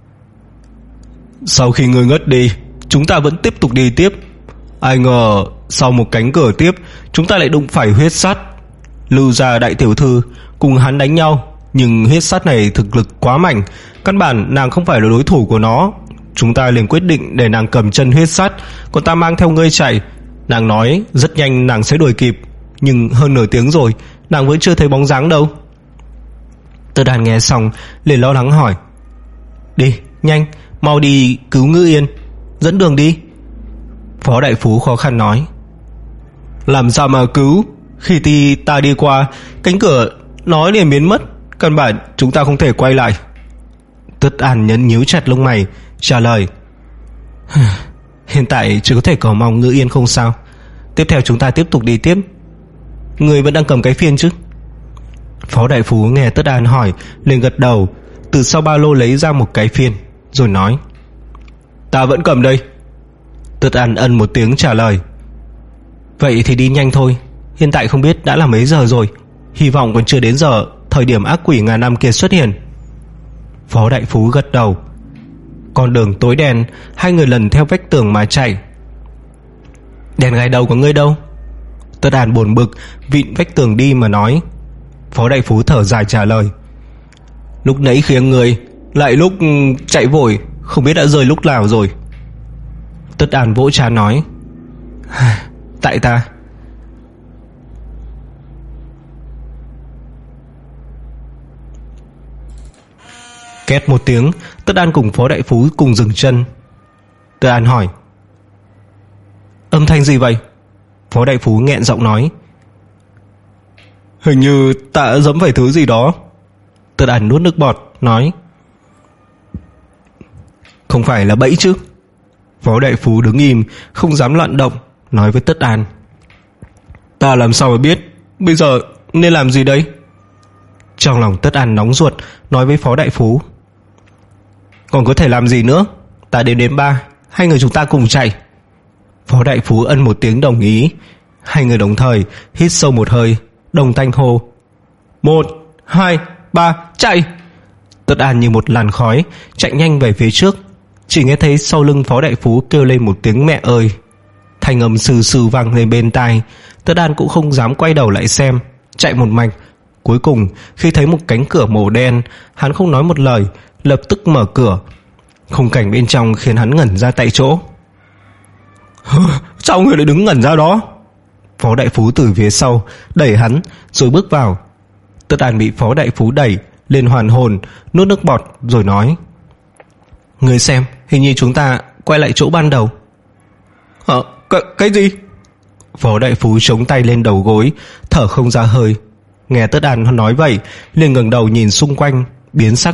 [SPEAKER 1] Sau khi ngươi ngất đi, chúng ta vẫn tiếp tục đi tiếp. Ai ngờ sau một cánh cửa tiếp, chúng ta lại đụng phải huyết sắt. Lưu gia đại tiểu thư cùng hắn đánh nhau, nhưng huyết sắt này thực lực quá mạnh, căn bản nàng không phải là đối thủ của nó. chúng ta liền quyết định để nàng cầm chân huyết sắt, còn ta mang theo ngươi chạy. Nàng nói rất nhanh nàng sẽ đuổi kịp, nhưng hơn nửa tiếng rồi nàng vẫn chưa thấy bóng dáng đâu. Tất Đàn nghe xong liền lo lắng hỏi: Đi, nhanh, mau đi cứu Ngữ Yên, dẫn đường đi. Phó đại phú khó khăn nói: Làm sao mà cứu? Khi thì ta đi qua, cánh cửa nói liền biến mất, căn bản chúng ta không thể quay lại. Tất An nhấn nhíu chặt lông mày trả lời: Hiện tại chỉ có thể cầu mong Ngữ Yên không sao. Tiếp theo chúng ta tiếp tục đi tiếp. Người vẫn đang cầm cái phiên chứ? Phó đại phú nghe Tất An hỏi liền gật đầu, từ sau ba lô lấy ra một cái phiên rồi nói: Ta vẫn cầm đây. Tất An ân một tiếng trả lời: Vậy thì đi nhanh thôi, hiện tại không biết đã là mấy giờ rồi, hy vọng còn chưa đến giờ thời điểm ác quỷ ngàn năm kia xuất hiện. Phó đại phú gật đầu. Con đường tối đen, hai người lần theo vách tường mà chạy. Đèn gai đầu của ngươi đâu? Tất An buồn bực vịn vách tường đi mà nói. Phó đại phú thở dài trả lời: Lúc nãy khiêng người, lại lúc chạy vội, không biết đã rơi lúc nào rồi. Tất An vỗ trán nói: Tại ta. Két một tiếng, Tất An cùng Phó đại phú cùng dừng chân. Tất An hỏi: Âm thanh gì vậy? Phó đại phú nghẹn giọng nói: Hình như ta đã giẫm phải thứ gì đó. Tất An nuốt nước bọt nói: Không phải là bẫy chứ? Phó đại phú đứng im không dám loạn động, nói với Tất An: Ta làm sao mà biết, bây giờ nên làm gì đây? Trong lòng Tất An nóng ruột, nói với Phó đại phú: Còn có thể làm gì nữa? Ta đến đếm ba, hai người chúng ta cùng chạy. Phó đại phú ân một tiếng đồng ý. Hai người đồng thời hít sâu một hơi, đồng thanh hô: Một, hai, ba, chạy! Tất An như một làn khói chạy nhanh về phía trước. Chỉ nghe thấy sau lưng Phó đại phú kêu lên một tiếng mẹ ơi. Thanh âm sừ sừ vang lên bên tai. Tất An cũng không dám quay đầu lại xem, chạy một mạch. Cuối cùng khi thấy một cánh cửa màu đen, hắn không nói một lời, lập tức mở cửa. Khung cảnh bên trong khiến hắn ngẩn ra tại chỗ. Sao người lại đứng ngẩn ra đó? Phó đại phú từ phía sau đẩy hắn rồi bước vào. Tất An bị Phó đại phú đẩy lên hoàn hồn, nuốt nước bọt rồi nói: Người xem, hình như chúng ta quay lại chỗ ban đầu. Hả? Cái, cái gì? Phó đại phú chống tay lên đầu gối, thở không ra hơi. Nghe Tất An nói vậy liền ngẩng đầu nhìn xung quanh, biến sắc.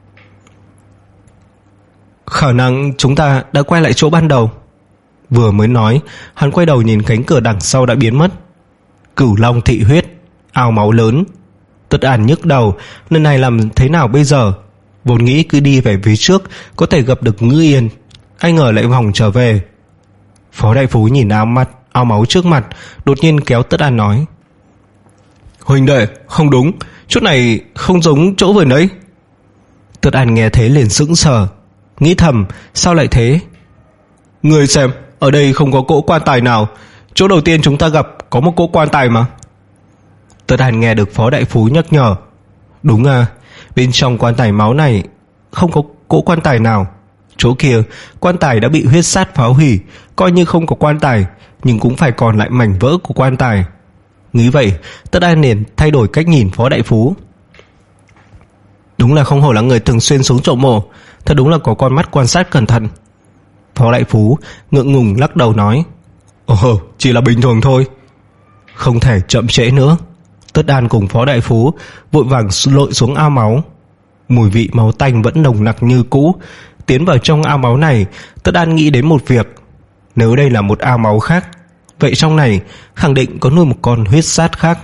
[SPEAKER 1] Khả năng chúng ta đã quay lại chỗ ban đầu. Vừa mới nói, hắn quay đầu nhìn cánh cửa đằng sau đã biến mất. Cửu Long thị huyết, ao máu lớn. Tất An nhức đầu, lần này làm thế nào bây giờ? Vốn nghĩ cứ đi về phía trước có thể gặp được Ngữ Yên, ai ngờ lại vòng trở về. Phó đại phú nhìn ao mặt ao máu trước mặt, đột nhiên kéo Tất An nói: Huynh đệ, không đúng, chỗ này không giống chỗ vừa nãy. Tất An nghe thế liền sững sờ, nghĩ thầm sao lại thế. Người xem, ở đây không có cỗ quan tài nào. Chỗ đầu tiên chúng ta gặp có một cỗ quan tài mà. Tất An nghe được Phó đại phú nhắc nhở. Đúng à, bên trong quan tài máu này không có cỗ quan tài nào. Chỗ kia quan tài đã bị huyết sát phá hủy, coi như không có quan tài nhưng cũng phải còn lại mảnh vỡ của quan tài. Nghĩ vậy, Tất An liền thay đổi cách nhìn Phó đại phú. Đúng là không hổ là người thường xuyên xuống trộm mộ, thật đúng là có con mắt quan sát cẩn thận. Phó đại phú ngượng ngùng lắc đầu nói: Ồ, chỉ là bình thường thôi. Không thể chậm trễ nữa. Tất An cùng Phó đại phú vội vàng lội xuống ao máu. Mùi vị máu tanh vẫn nồng nặc như cũ. Tiến vào trong ao máu này, Tất An nghĩ đến một việc. Nếu đây là một ao máu khác, vậy trong này khẳng định có nuôi một con huyết sát khác.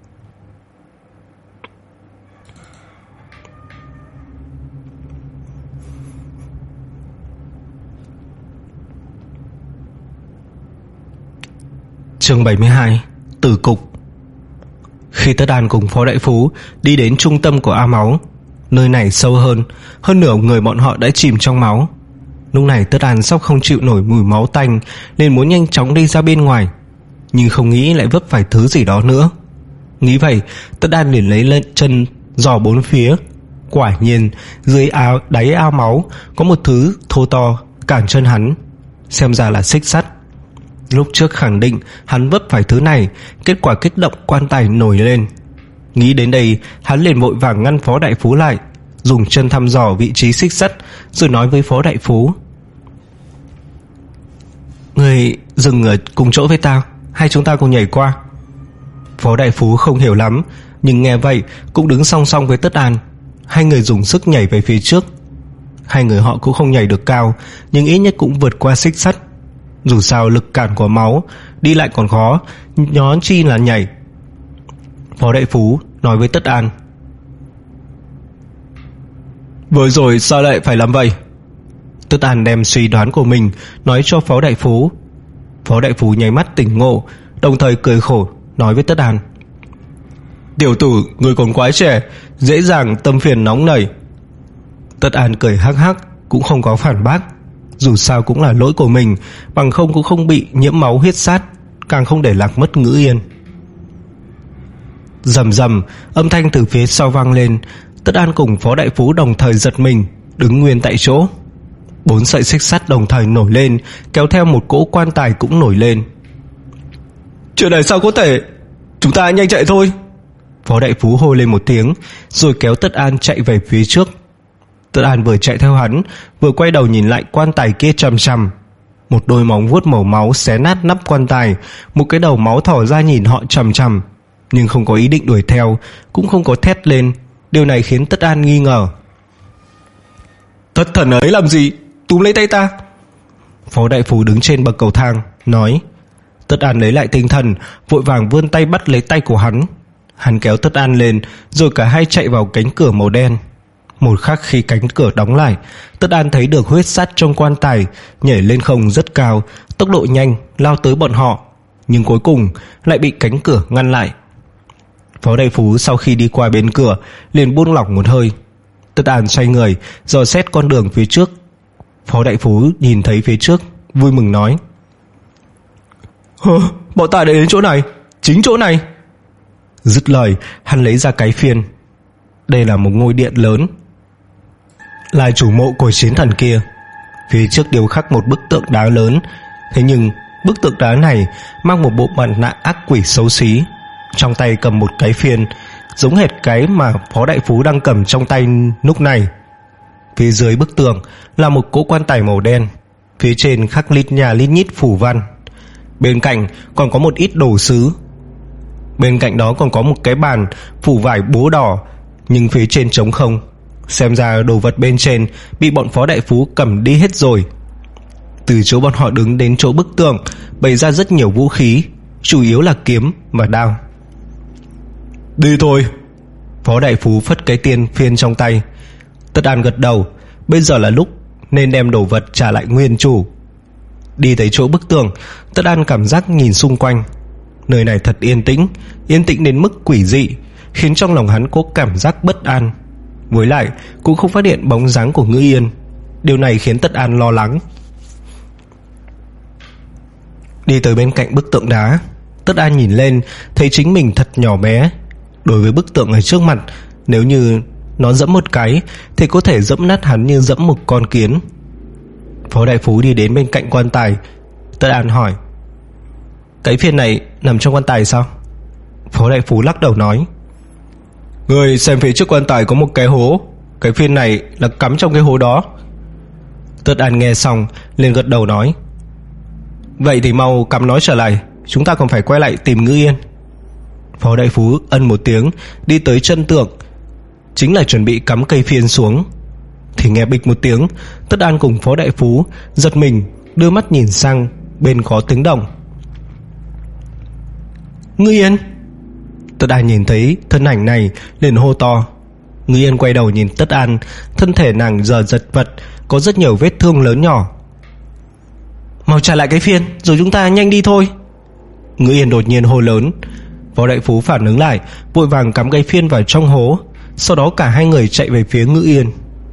[SPEAKER 1] Chương bảy mươi hai. Tử cục. Khi Tất An cùng Phó đại phú đi đến trung tâm của ao máu, nơi này sâu hơn, hơn nửa người bọn họ đã chìm trong máu. Lúc này Tất An sắp không chịu nổi mùi máu tanh, nên muốn nhanh chóng đi ra bên ngoài, nhưng không nghĩ lại vấp phải thứ gì đó nữa. Nghĩ vậy, Tất An liền lấy lên chân dò bốn phía. Quả nhiên dưới ao đáy ao máu có một thứ thô to cản chân hắn. Xem ra là xích sắt. Lúc trước khẳng định hắn vấp phải thứ này, kết quả kích động quan tài nổi lên. Nghĩ đến đây, hắn liền vội vàng ngăn Phó đại phú lại, dùng chân thăm dò vị trí xích sắt, rồi nói với Phó đại phú: "Người dừng ở cùng chỗ với tao, hay chúng ta cùng nhảy qua?" Phó đại phú không hiểu lắm, nhưng nghe vậy cũng đứng song song với Tất An. Hai người dùng sức nhảy về phía trước. Hai người họ cũng không nhảy được cao, nhưng ít nhất cũng vượt qua xích sắt. Dù sao lực cản của máu, đi lại còn khó, nhón chi là nhảy. Phó đại phú nói với Tất An: "Vừa rồi sao lại phải làm vậy?" Tất An đem suy đoán của mình nói cho Phó đại phú. Phó đại phú nháy mắt tỉnh ngộ, đồng thời cười khổ nói với Tất An: "Tiểu tử, người còn quá trẻ, dễ dàng tâm phiền nóng nảy." Tất An cười hắc hắc, cũng không có phản bác. Dù sao cũng là lỗi của mình, bằng không cũng không bị nhiễm máu huyết sát, càng không để lạc mất Ngữ Yên. Rầm rầm, âm thanh từ phía sau vang lên. Tất An cùng Phó đại phú đồng thời giật mình, đứng nguyên tại chỗ. Bốn sợi xích sắt đồng thời nổi lên, kéo theo một cỗ quan tài cũng nổi lên. "Chuyện này sao có thể? Chúng ta nhanh chạy thôi!" Phó đại phú hô lên một tiếng, rồi kéo Tất An chạy về phía trước. Tất An vừa chạy theo hắn, vừa quay đầu nhìn lại quan tài kia chằm chằm. Một đôi móng vuốt màu máu xé nát nắp quan tài, một cái đầu máu thò ra nhìn họ chằm chằm, nhưng không có ý định đuổi theo, cũng không có thét lên. Điều này khiến Tất An nghi ngờ. "Thất thần ấy làm gì? Túm lấy tay ta!" Phó đại phú đứng trên bậc cầu thang nói. Tất An lấy lại tinh thần, vội vàng vươn tay bắt lấy tay của hắn. Hắn kéo Tất An lên, rồi cả hai chạy vào cánh cửa màu đen. Một khắc khi cánh cửa đóng lại, Tất An thấy được huyết sắt trong quan tài nhảy lên không rất cao, tốc độ nhanh lao tới bọn họ, nhưng cuối cùng lại bị cánh cửa ngăn lại. Phó đại phú sau khi đi qua bên cửa liền buông lỏng một hơi. Tất An xoay người dò xét con đường phía trước. Phó đại phú nhìn thấy phía trước, vui mừng nói: "Hơ, bọn ta đã đến chỗ này, chính chỗ này." Dứt lời, hắn lấy ra cái phiên. Đây là một ngôi điện lớn, là chủ mộ của chiến thần kia. Phía trước điêu khắc một bức tượng đá lớn. Thế nhưng bức tượng đá này mang một bộ mặt nạ ác quỷ xấu xí, trong tay cầm một cái phiên, giống hệt cái mà Phó đại phú đang cầm trong tay lúc này. Phía dưới bức tượng là một cỗ quan tài màu đen, phía trên khắc lít nhà lít nhít phù văn. Bên cạnh còn có một ít đồ sứ. Bên cạnh đó còn có một cái bàn phủ vải bố đỏ, nhưng phía trên trống không. Xem ra đồ vật bên trên bị bọn Phó đại phú cầm đi hết rồi. Từ chỗ bọn họ đứng đến chỗ bức tượng bày ra rất nhiều vũ khí, chủ yếu là kiếm và đao. "Đi thôi!" Phó đại phú phất cái tiền phiên trong tay. Tất An gật đầu. Bây giờ là lúc nên đem đồ vật trả lại nguyên chủ. Đi tới chỗ bức tường, Tất An cảm giác nhìn xung quanh. Nơi này thật yên tĩnh, yên tĩnh đến mức quỷ dị, khiến trong lòng hắn có cảm giác bất an. Với lại cũng không phát hiện bóng dáng của Ngữ Yên. Điều này khiến Tất An lo lắng. Đi tới bên cạnh bức tượng đá, Tất An nhìn lên, thấy chính mình thật nhỏ bé. Đối với bức tượng ở trước mặt, nếu như nó dẫm một cái thì có thể dẫm nát hắn như dẫm một con kiến. Phó đại phú đi đến bên cạnh quan tài. Tất An hỏi: "Cái phiên này nằm trong quan tài sao?" Phó đại phú lắc đầu nói: "Người xem phía trước quan tài có một cái hố, cái phiên này là cắm trong cái hố đó." Tất An nghe xong liền gật đầu nói: "Vậy thì mau cắm nó trở lại, chúng ta còn phải quay lại tìm Ngữ Yên." Phó đại phú ân một tiếng, đi tới chân tượng, chính là chuẩn bị cắm cây phiên xuống, thì nghe bịch một tiếng. Tất An cùng Phó đại phú giật mình, đưa mắt nhìn sang bên có tiếng động. "Ngữ Yên!" Tất An nhìn thấy thân ảnh này liền hô to. Ngữ Yên quay đầu nhìn Tất An, thân thể nàng giờ giật vật, có rất nhiều vết thương lớn nhỏ. "Mau trả lại cái phiên rồi chúng ta nhanh đi thôi." Ngữ Yên đột nhiên hô lớn. Phó đại phú phản ứng lại, vội vàng cắm cái phiên vào trong hố. Sau đó cả hai người chạy về phía Ngữ Yên.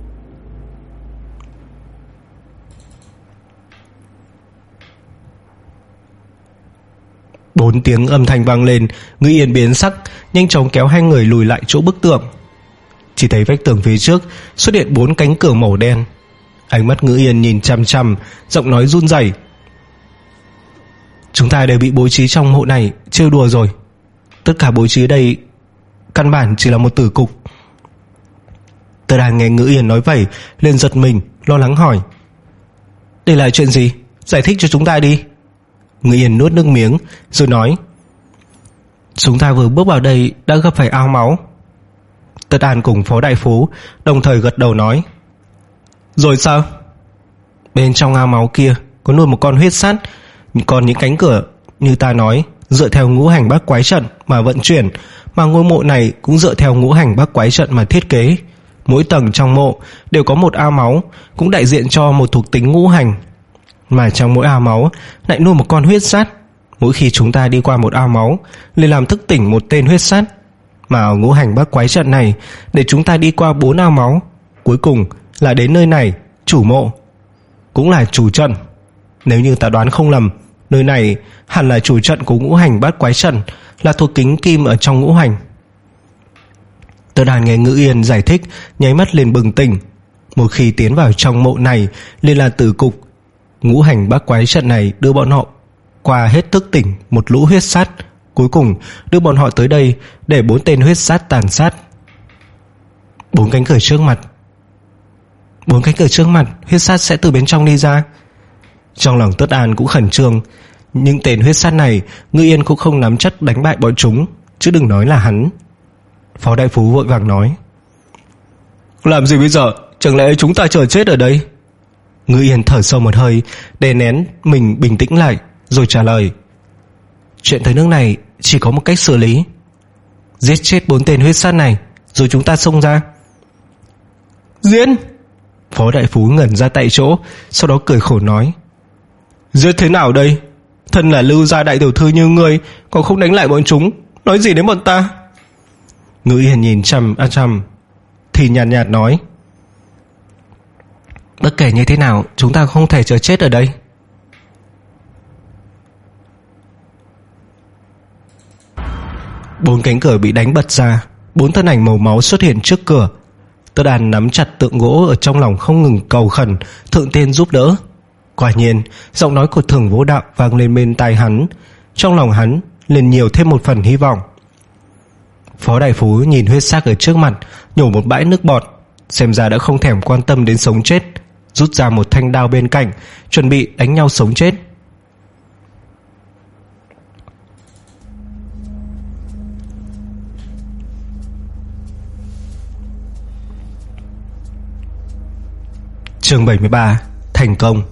[SPEAKER 1] Bốn tiếng âm thanh vang lên. Ngữ Yên biến sắc, nhanh chóng kéo hai người lùi lại chỗ bức tượng. Chỉ thấy vách tường phía trước xuất hiện bốn cánh cửa màu đen. Ánh mắt Ngữ Yên nhìn chằm chằm, giọng nói run rẩy. Chúng ta đều bị bố trí trong mộ này, trêu đùa rồi. Tất cả bố trí ở đây căn bản chỉ là một tử cục. Tớ đang nghe Ngữ Yên nói vậy liền giật mình, lo lắng hỏi: Đây là chuyện gì? Giải thích cho chúng ta đi. Ngữ Yên nuốt nước miếng rồi nói: Chúng ta vừa bước vào đây đã gặp phải ao máu. Tất An cùng Phó Đại Phú đồng thời gật đầu nói: Rồi sao? Bên trong ao máu kia có nuôi một con huyết sắt, còn những cánh cửa như ta nói dựa theo ngũ hành bát quái trận mà vận chuyển, mà ngôi mộ này cũng dựa theo ngũ hành bát quái trận mà thiết kế. Mỗi tầng trong mộ đều có một ao máu, cũng đại diện cho một thuộc tính ngũ hành, mà trong mỗi ao máu lại nuôi một con huyết sắt. Mỗi khi chúng ta đi qua một ao máu liền làm thức tỉnh một tên huyết sắt, mà ở ngũ hành bát quái trận này để chúng ta đi qua bốn ao máu, cuối cùng là đến nơi này, chủ mộ cũng là chủ trận. Nếu như ta đoán không lầm, nơi này hẳn là chủ trận của ngũ hành bát quái trận, là thuộc tính kim ở trong ngũ hành. Tớ Đàn nghe Ngữ Yên giải thích, nháy mắt liền bừng tỉnh. Một khi tiến vào trong mộ này liền là tử cục. Ngũ hành bát quái trận này đưa bọn họ qua hết thức tỉnh một lũ huyết sát, cuối cùng đưa bọn họ tới đây để bốn tên huyết sát tàn sát. Bốn cánh cửa trước mặt Bốn cánh cửa trước mặt huyết sát sẽ từ bên trong đi ra. Trong lòng Tất An cũng khẩn trương. Nhưng tên huyết sát này Ngữ Yên cũng không nắm chắc đánh bại bọn chúng, chứ đừng nói là hắn. Phó Đại Phú vội vàng nói: Làm gì bây giờ? Chẳng lẽ chúng ta chờ chết ở đây? Ngữ Yên thở sâu một hơi, đè nén mình bình tĩnh lại, rồi trả lời: Chuyện tới nước này chỉ có một cách xử lý. Giết chết bốn tên huyết sát này, rồi chúng ta xông ra. Diễn! Phó Đại Phú ngẩn ra tại chỗ, sau đó cười khổ nói: Giết thế nào đây? Thân là Lưu gia đại tiểu thư như ngươi còn không đánh lại bọn chúng, nói gì đến bọn ta? Ngữ Yên nhìn chằm a chằm thì nhàn nhạt, nhạt nói: Bất kể như thế nào chúng ta không thể chờ chết ở đây. Bốn cánh cửa bị đánh bật ra, bốn thân ảnh màu máu xuất hiện trước cửa. Tất Đàn nắm chặt tượng gỗ ở trong lòng, không ngừng cầu khẩn thượng tiên giúp đỡ. Quả nhiên giọng nói của Thường Vô Đạo vang lên bên tai hắn, trong lòng hắn liền nhiều thêm một phần hy vọng. Phó Đại Phú nhìn huyết xác ở trước mặt, nhổ một bãi nước bọt, xem ra đã không thèm quan tâm đến sống chết, rút ra một thanh đao bên cạnh, chuẩn bị đánh nhau sống chết. Chương bảy mươi ba. Thành công.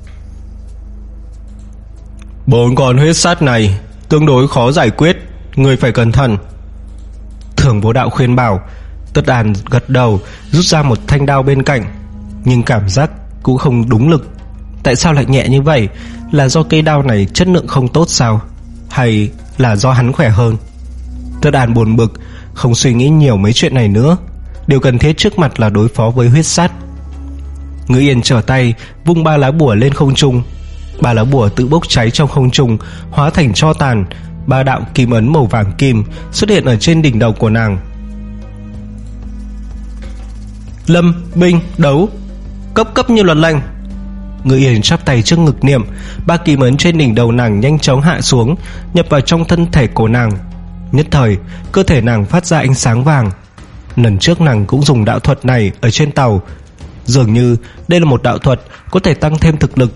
[SPEAKER 1] Bốn con huyết sát này tương đối khó giải quyết, người phải cẩn thận. Thường Vô Đạo khuyên bảo. Tất Đàn gật đầu, rút ra một thanh đao bên cạnh, nhưng cảm giác cũng không đúng lực. Tại sao lại nhẹ như vậy? Là do cây đao này chất lượng không tốt sao? Hay là do hắn khỏe hơn? Tất Đàn buồn bực, không suy nghĩ nhiều mấy chuyện này nữa. Điều cần thiết trước mặt là đối phó với huyết sát. Ngữ Yên trở tay vung ba lá bùa lên không trung. Ba lá bùa tự bốc cháy trong không trung, hóa thành tro tàn. Ba đạo kim ấn màu vàng kim xuất hiện ở trên đỉnh đầu của nàng. Lâm, binh, đấu, cấp cấp như luật lệnh. Ngữ Yên chắp tay trước ngực niệm. Ba kim ấn trên đỉnh đầu nàng nhanh chóng hạ xuống, nhập vào trong thân thể của nàng. Nhất thời cơ thể nàng phát ra ánh sáng vàng. Lần trước nàng cũng dùng đạo thuật này ở trên tàu, dường như đây là một đạo thuật có thể tăng thêm thực lực.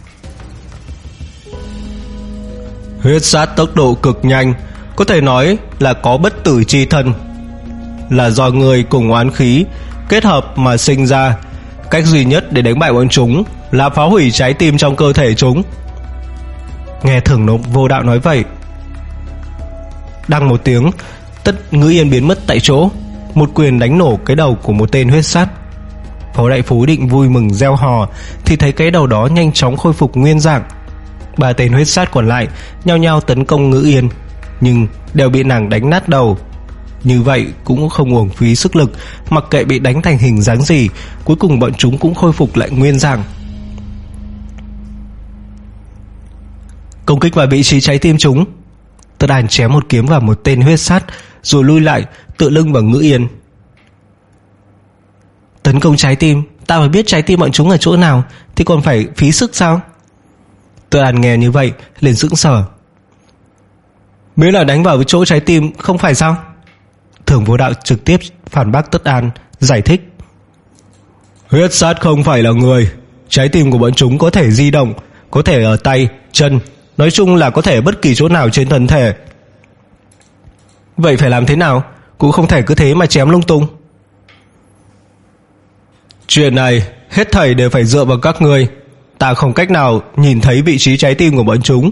[SPEAKER 1] Huyết sát tốc độ cực nhanh, có thể nói là có bất tử chi thân, là do người cùng oán khí kết hợp mà sinh ra. Cách duy nhất để đánh bại bọn chúng là phá hủy trái tim trong cơ thể chúng. Nghe Thường Vô Đạo nói vậy, đằng một tiếng, Tất Ngữ Yên biến mất tại chỗ, một quyền đánh nổ cái đầu của một tên huyết sát. Phó Đại Phú định vui mừng reo hò thì thấy cái đầu đó nhanh chóng khôi phục nguyên dạng. Ba tên huyết sát còn lại nhao nhao tấn công Ngữ Yên, nhưng đều bị nàng đánh nát đầu. Như vậy cũng không uổng phí sức lực, mặc kệ bị đánh thành hình dáng gì, cuối cùng bọn chúng cũng khôi phục lại nguyên dạng. Công kích vào vị trí trái tim chúng. Tất Đàn chém một kiếm vào một tên huyết sát, rồi lui lại tựa lưng vào Ngữ Yên. Tấn công trái tim, ta phải biết trái tim bọn chúng ở chỗ nào thì còn phải phí sức sao? Tất An nghe như vậy liền sững sờ. Miễn là đánh vào chỗ trái tim không phải sao? Thường Vô Đạo trực tiếp phản bác Tất An, giải thích. Huyết sát không phải là người. Trái tim của bọn chúng có thể di động, có thể ở tay, chân, nói chung là có thể bất kỳ chỗ nào trên thân thể. Vậy phải làm thế nào? Cũng không thể cứ thế mà chém lung tung. Chuyện này hết thảy đều phải dựa vào các ngươi. Ta không cách nào nhìn thấy vị trí trái tim của bọn chúng.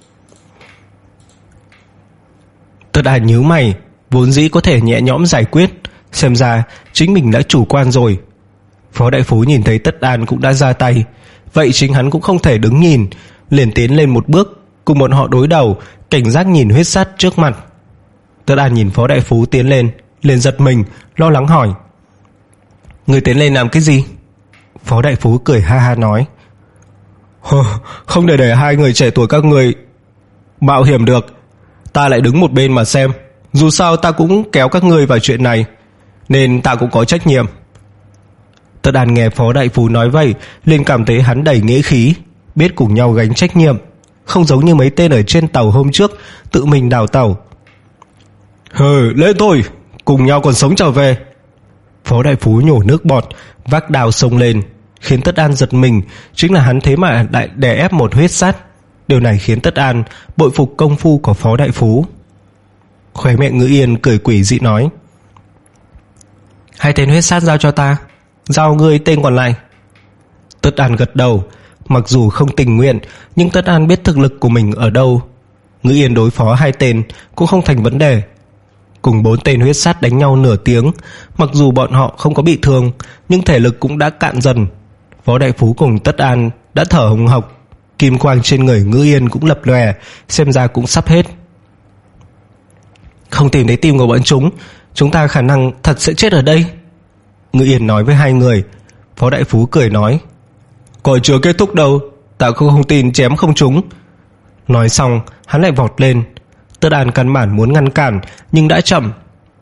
[SPEAKER 1] Tất An nhíu mày, vốn dĩ có thể nhẹ nhõm giải quyết, xem ra chính mình đã chủ quan rồi. Phó đại phú nhìn thấy Tất An cũng đã ra tay, vậy chính hắn cũng không thể đứng nhìn, liền tiến lên một bước, cùng bọn họ đối đầu, cảnh giác nhìn huyết sắt trước mặt. Tất An nhìn Phó đại phú tiến lên, liền giật mình, lo lắng hỏi. Người tiến lên làm cái gì? Phó đại phú cười ha ha nói. Không để để hai người trẻ tuổi các người mạo hiểm được, ta lại đứng một bên mà xem. Dù sao ta cũng kéo các ngươi vào chuyện này, nên ta cũng có trách nhiệm. Tất An nghe Phó đại phú nói vậy, liền cảm thấy hắn đầy nghĩa khí, biết cùng nhau gánh trách nhiệm, không giống như mấy tên ở trên tàu hôm trước tự mình đào tàu. Hừ, lên thôi, cùng nhau còn sống trở về. Phó đại phú nhổ nước bọt, vác đào xông lên, khiến Tất An giật mình, chính là hắn thế mà lại đè ép một huyết sắt. Điều này khiến Tất An bội phục công phu của Phó đại phú. Khóe miệng Ngữ Yên cười quỷ dị nói. Hai tên huyết sát giao cho ta, giao ngươi tên còn lại. Tất An gật đầu, mặc dù không tình nguyện, nhưng Tất An biết thực lực của mình ở đâu. Ngữ Yên đối phó hai tên cũng không thành vấn đề. Cùng bốn tên huyết sát đánh nhau nửa tiếng, mặc dù bọn họ không có bị thương, nhưng thể lực cũng đã cạn dần. Phó đại phú cùng Tất An đã thở hồng hộc, kim quang trên người Ngữ Yên cũng lập lòe, xem ra cũng sắp hết. Không tìm thấy tim của bọn chúng, chúng ta khả năng thật sẽ chết ở đây, Ngữ Yên nói với hai người. Phó đại phú cười nói. Còn chưa kết thúc đâu, ta cũng không tin chém không trúng. Nói xong hắn lại vọt lên. Tất An căn bản muốn ngăn cản, nhưng đã chậm.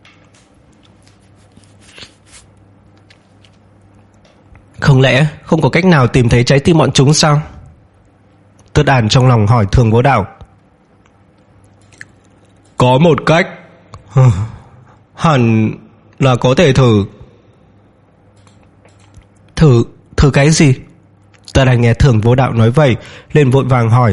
[SPEAKER 1] Không lẽ không có cách nào tìm thấy trái tim bọn chúng sao? Tất An trong lòng hỏi Thường Vô Đạo. Có một cách, hẳn là có thể thử. Thử, thử cái gì? Tất An nghe Thường Vô Đạo nói vậy, liền vội vàng hỏi.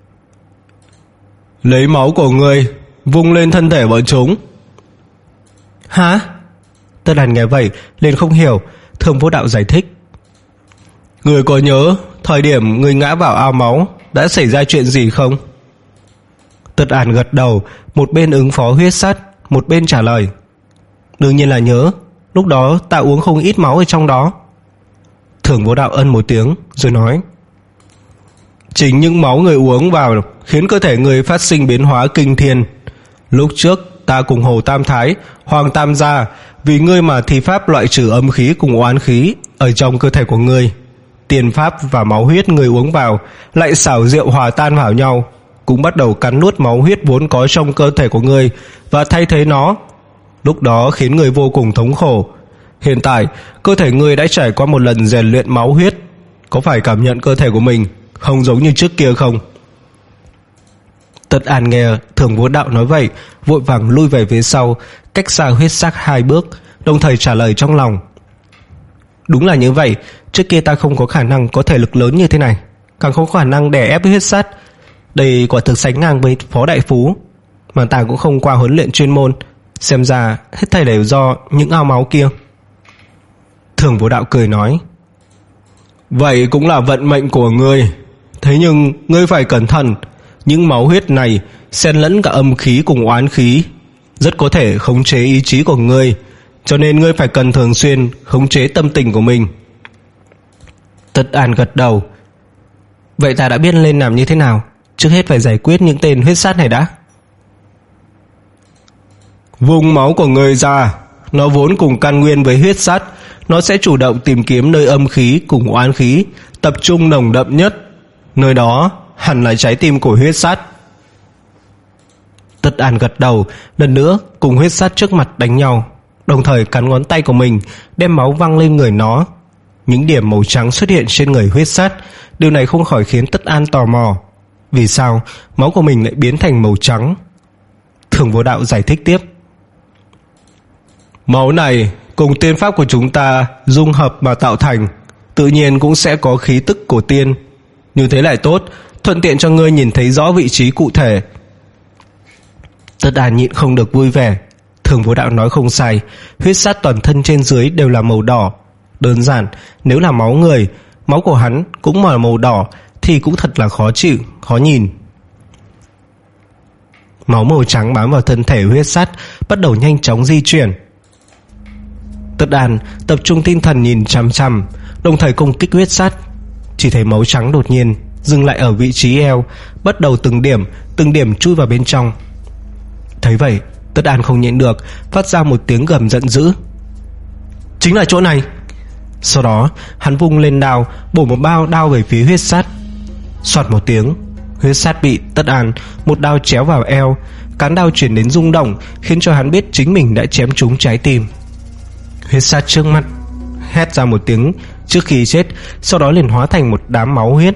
[SPEAKER 1] Lấy máu của ngươi vung lên thân thể bọn chúng. Hả? Tất An nghe vậy liền không hiểu. Thường Vô Đạo giải thích. Ngươi có nhớ thời điểm ngươi ngã vào ao máu đã xảy ra chuyện gì không? Tất An gật đầu, một bên ứng phó huyết sắt, một bên trả lời. Đương nhiên là nhớ, lúc đó ta uống không ít máu ở trong đó. Thường Vô Đạo ân một tiếng rồi nói. Chính những máu người uống vào khiến cơ thể người phát sinh biến hóa kinh thiên. Lúc trước ta cùng Hồ Tam Thái, Hoàng Tam Gia vì ngươi mà thi pháp loại trừ âm khí cùng oán khí ở trong cơ thể của ngươi. Tiền pháp và máu huyết người uống vào lại xảo diệu hòa tan vào nhau, cũng bắt đầu cắn nuốt máu huyết vốn có trong cơ thể của ngươi và thay thế nó. Lúc đó khiến người vô cùng thống khổ. Hiện tại cơ thể ngươi đã trải qua một lần rèn luyện máu huyết, có phải cảm nhận cơ thể của mình không giống như trước kia không? Tất An nghe Thường Vô Đạo nói vậy, vội vàng lui về phía sau, cách xa huyết sắc hai bước, đồng thời trả lời trong lòng. Đúng là như vậy, trước kia ta không có khả năng có thể lực lớn như thế này, càng không có khả năng đè ép huyết sắt. Đây quả thực sánh ngang với Phó đại phú, mà ta cũng không qua huấn luyện chuyên môn, xem ra hết thảy đều do những ao máu kia. Thường Vô Đạo cười nói. Vậy cũng là vận mệnh của ngươi. Thế nhưng ngươi phải cẩn thận, những máu huyết này xen lẫn cả âm khí cùng oán khí, rất có thể khống chế ý chí của ngươi, cho nên ngươi phải cần thường xuyên khống chế tâm tình của mình. Tất An gật đầu. Vậy ta đã biết lên làm như thế nào? Trước hết phải giải quyết những tên huyết sát này đã. Vùng máu của ngươi ra, nó vốn cùng căn nguyên với huyết sát, nó sẽ chủ động tìm kiếm nơi âm khí cùng oán khí tập trung nồng đậm nhất. Nơi đó hẳn là trái tim của huyết sát. Tất An gật đầu, lần nữa cùng huyết sát trước mặt đánh nhau, đồng thời cắn ngón tay của mình, đem máu văng lên người nó. Những điểm màu trắng xuất hiện trên người huyết sát. Điều này không khỏi khiến Tất An tò mò. Vì sao máu của mình lại biến thành màu trắng? Thường Vô Đạo giải thích tiếp. Máu này cùng tiên pháp của chúng ta dung hợp mà tạo thành, tự nhiên cũng sẽ có khí tức của tiên. Như thế lại tốt, thuận tiện cho ngươi nhìn thấy rõ vị trí cụ thể. Tất An nhịn không được vui vẻ. Thường Vô Đạo nói không sai, huyết sát toàn thân trên dưới đều là màu đỏ. Đơn giản, nếu là máu người, máu của hắn cũng là màu đỏ thì cũng thật là khó chịu, khó nhìn. Máu màu trắng bám vào thân thể huyết sát, bắt đầu nhanh chóng di chuyển. Tất An tập trung tinh thần nhìn chằm chằm, đồng thời công kích huyết sát. Chỉ thấy máu trắng đột nhiên dừng lại ở vị trí eo, bắt đầu từng điểm từng điểm chui vào bên trong. Thấy vậy, Tất An không nhịn được, phát ra một tiếng gầm giận dữ. Chính là chỗ này. Sau đó hắn vung lên đao, bổ một bao đao về phía huyết sát. Xoạt một tiếng, huyết sát bị Tất An một đao chéo vào eo. Cán đao chuyển đến rung động, khiến cho hắn biết chính mình đã chém trúng trái tim. Huyết sát trước mắt hét ra một tiếng trước khi chết, sau đó liền hóa thành một đám máu huyết.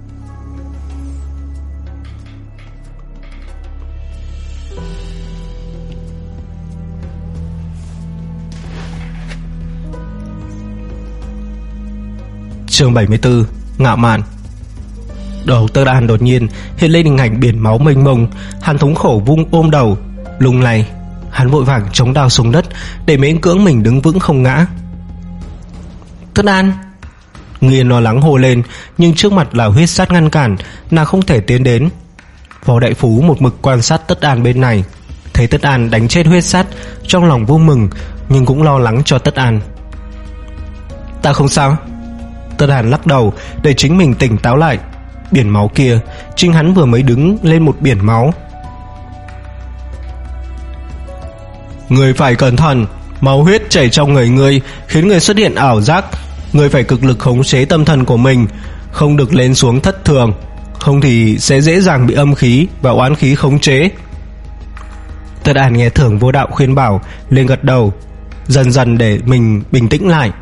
[SPEAKER 1] Chương bảy mươi tư. Ngạo mạn. Đầu Tất An đột nhiên hiện lên hình ảnh biển máu mênh mông. Hắn thống khổ vung ôm đầu, lung lay. Hắn vội vàng chống đao xuống đất để miễn cưỡng mình đứng vững không ngã. Tất An! Nguyên lo lắng hô lên, nhưng trước mặt là huyết sát ngăn cản, nàng không thể tiến đến. Phó đại phú một mực quan sát Tất An bên này, thấy Tất An đánh chết huyết sát, trong lòng vui mừng nhưng cũng lo lắng cho Tất An. Ta không sao. Tất An lắc đầu để chính mình tỉnh táo lại. Biển máu kia, chính hắn vừa mới đứng lên một biển máu. Người phải cẩn thận, máu huyết chảy trong người ngươi khiến người xuất hiện ảo giác. Người phải cực lực khống chế tâm thần của mình, không được lên xuống thất thường, không thì sẽ dễ dàng bị âm khí và oán khí khống chế. Tất An nghe Thường Vô Đạo khuyên bảo, liền gật đầu, dần dần để mình bình tĩnh lại.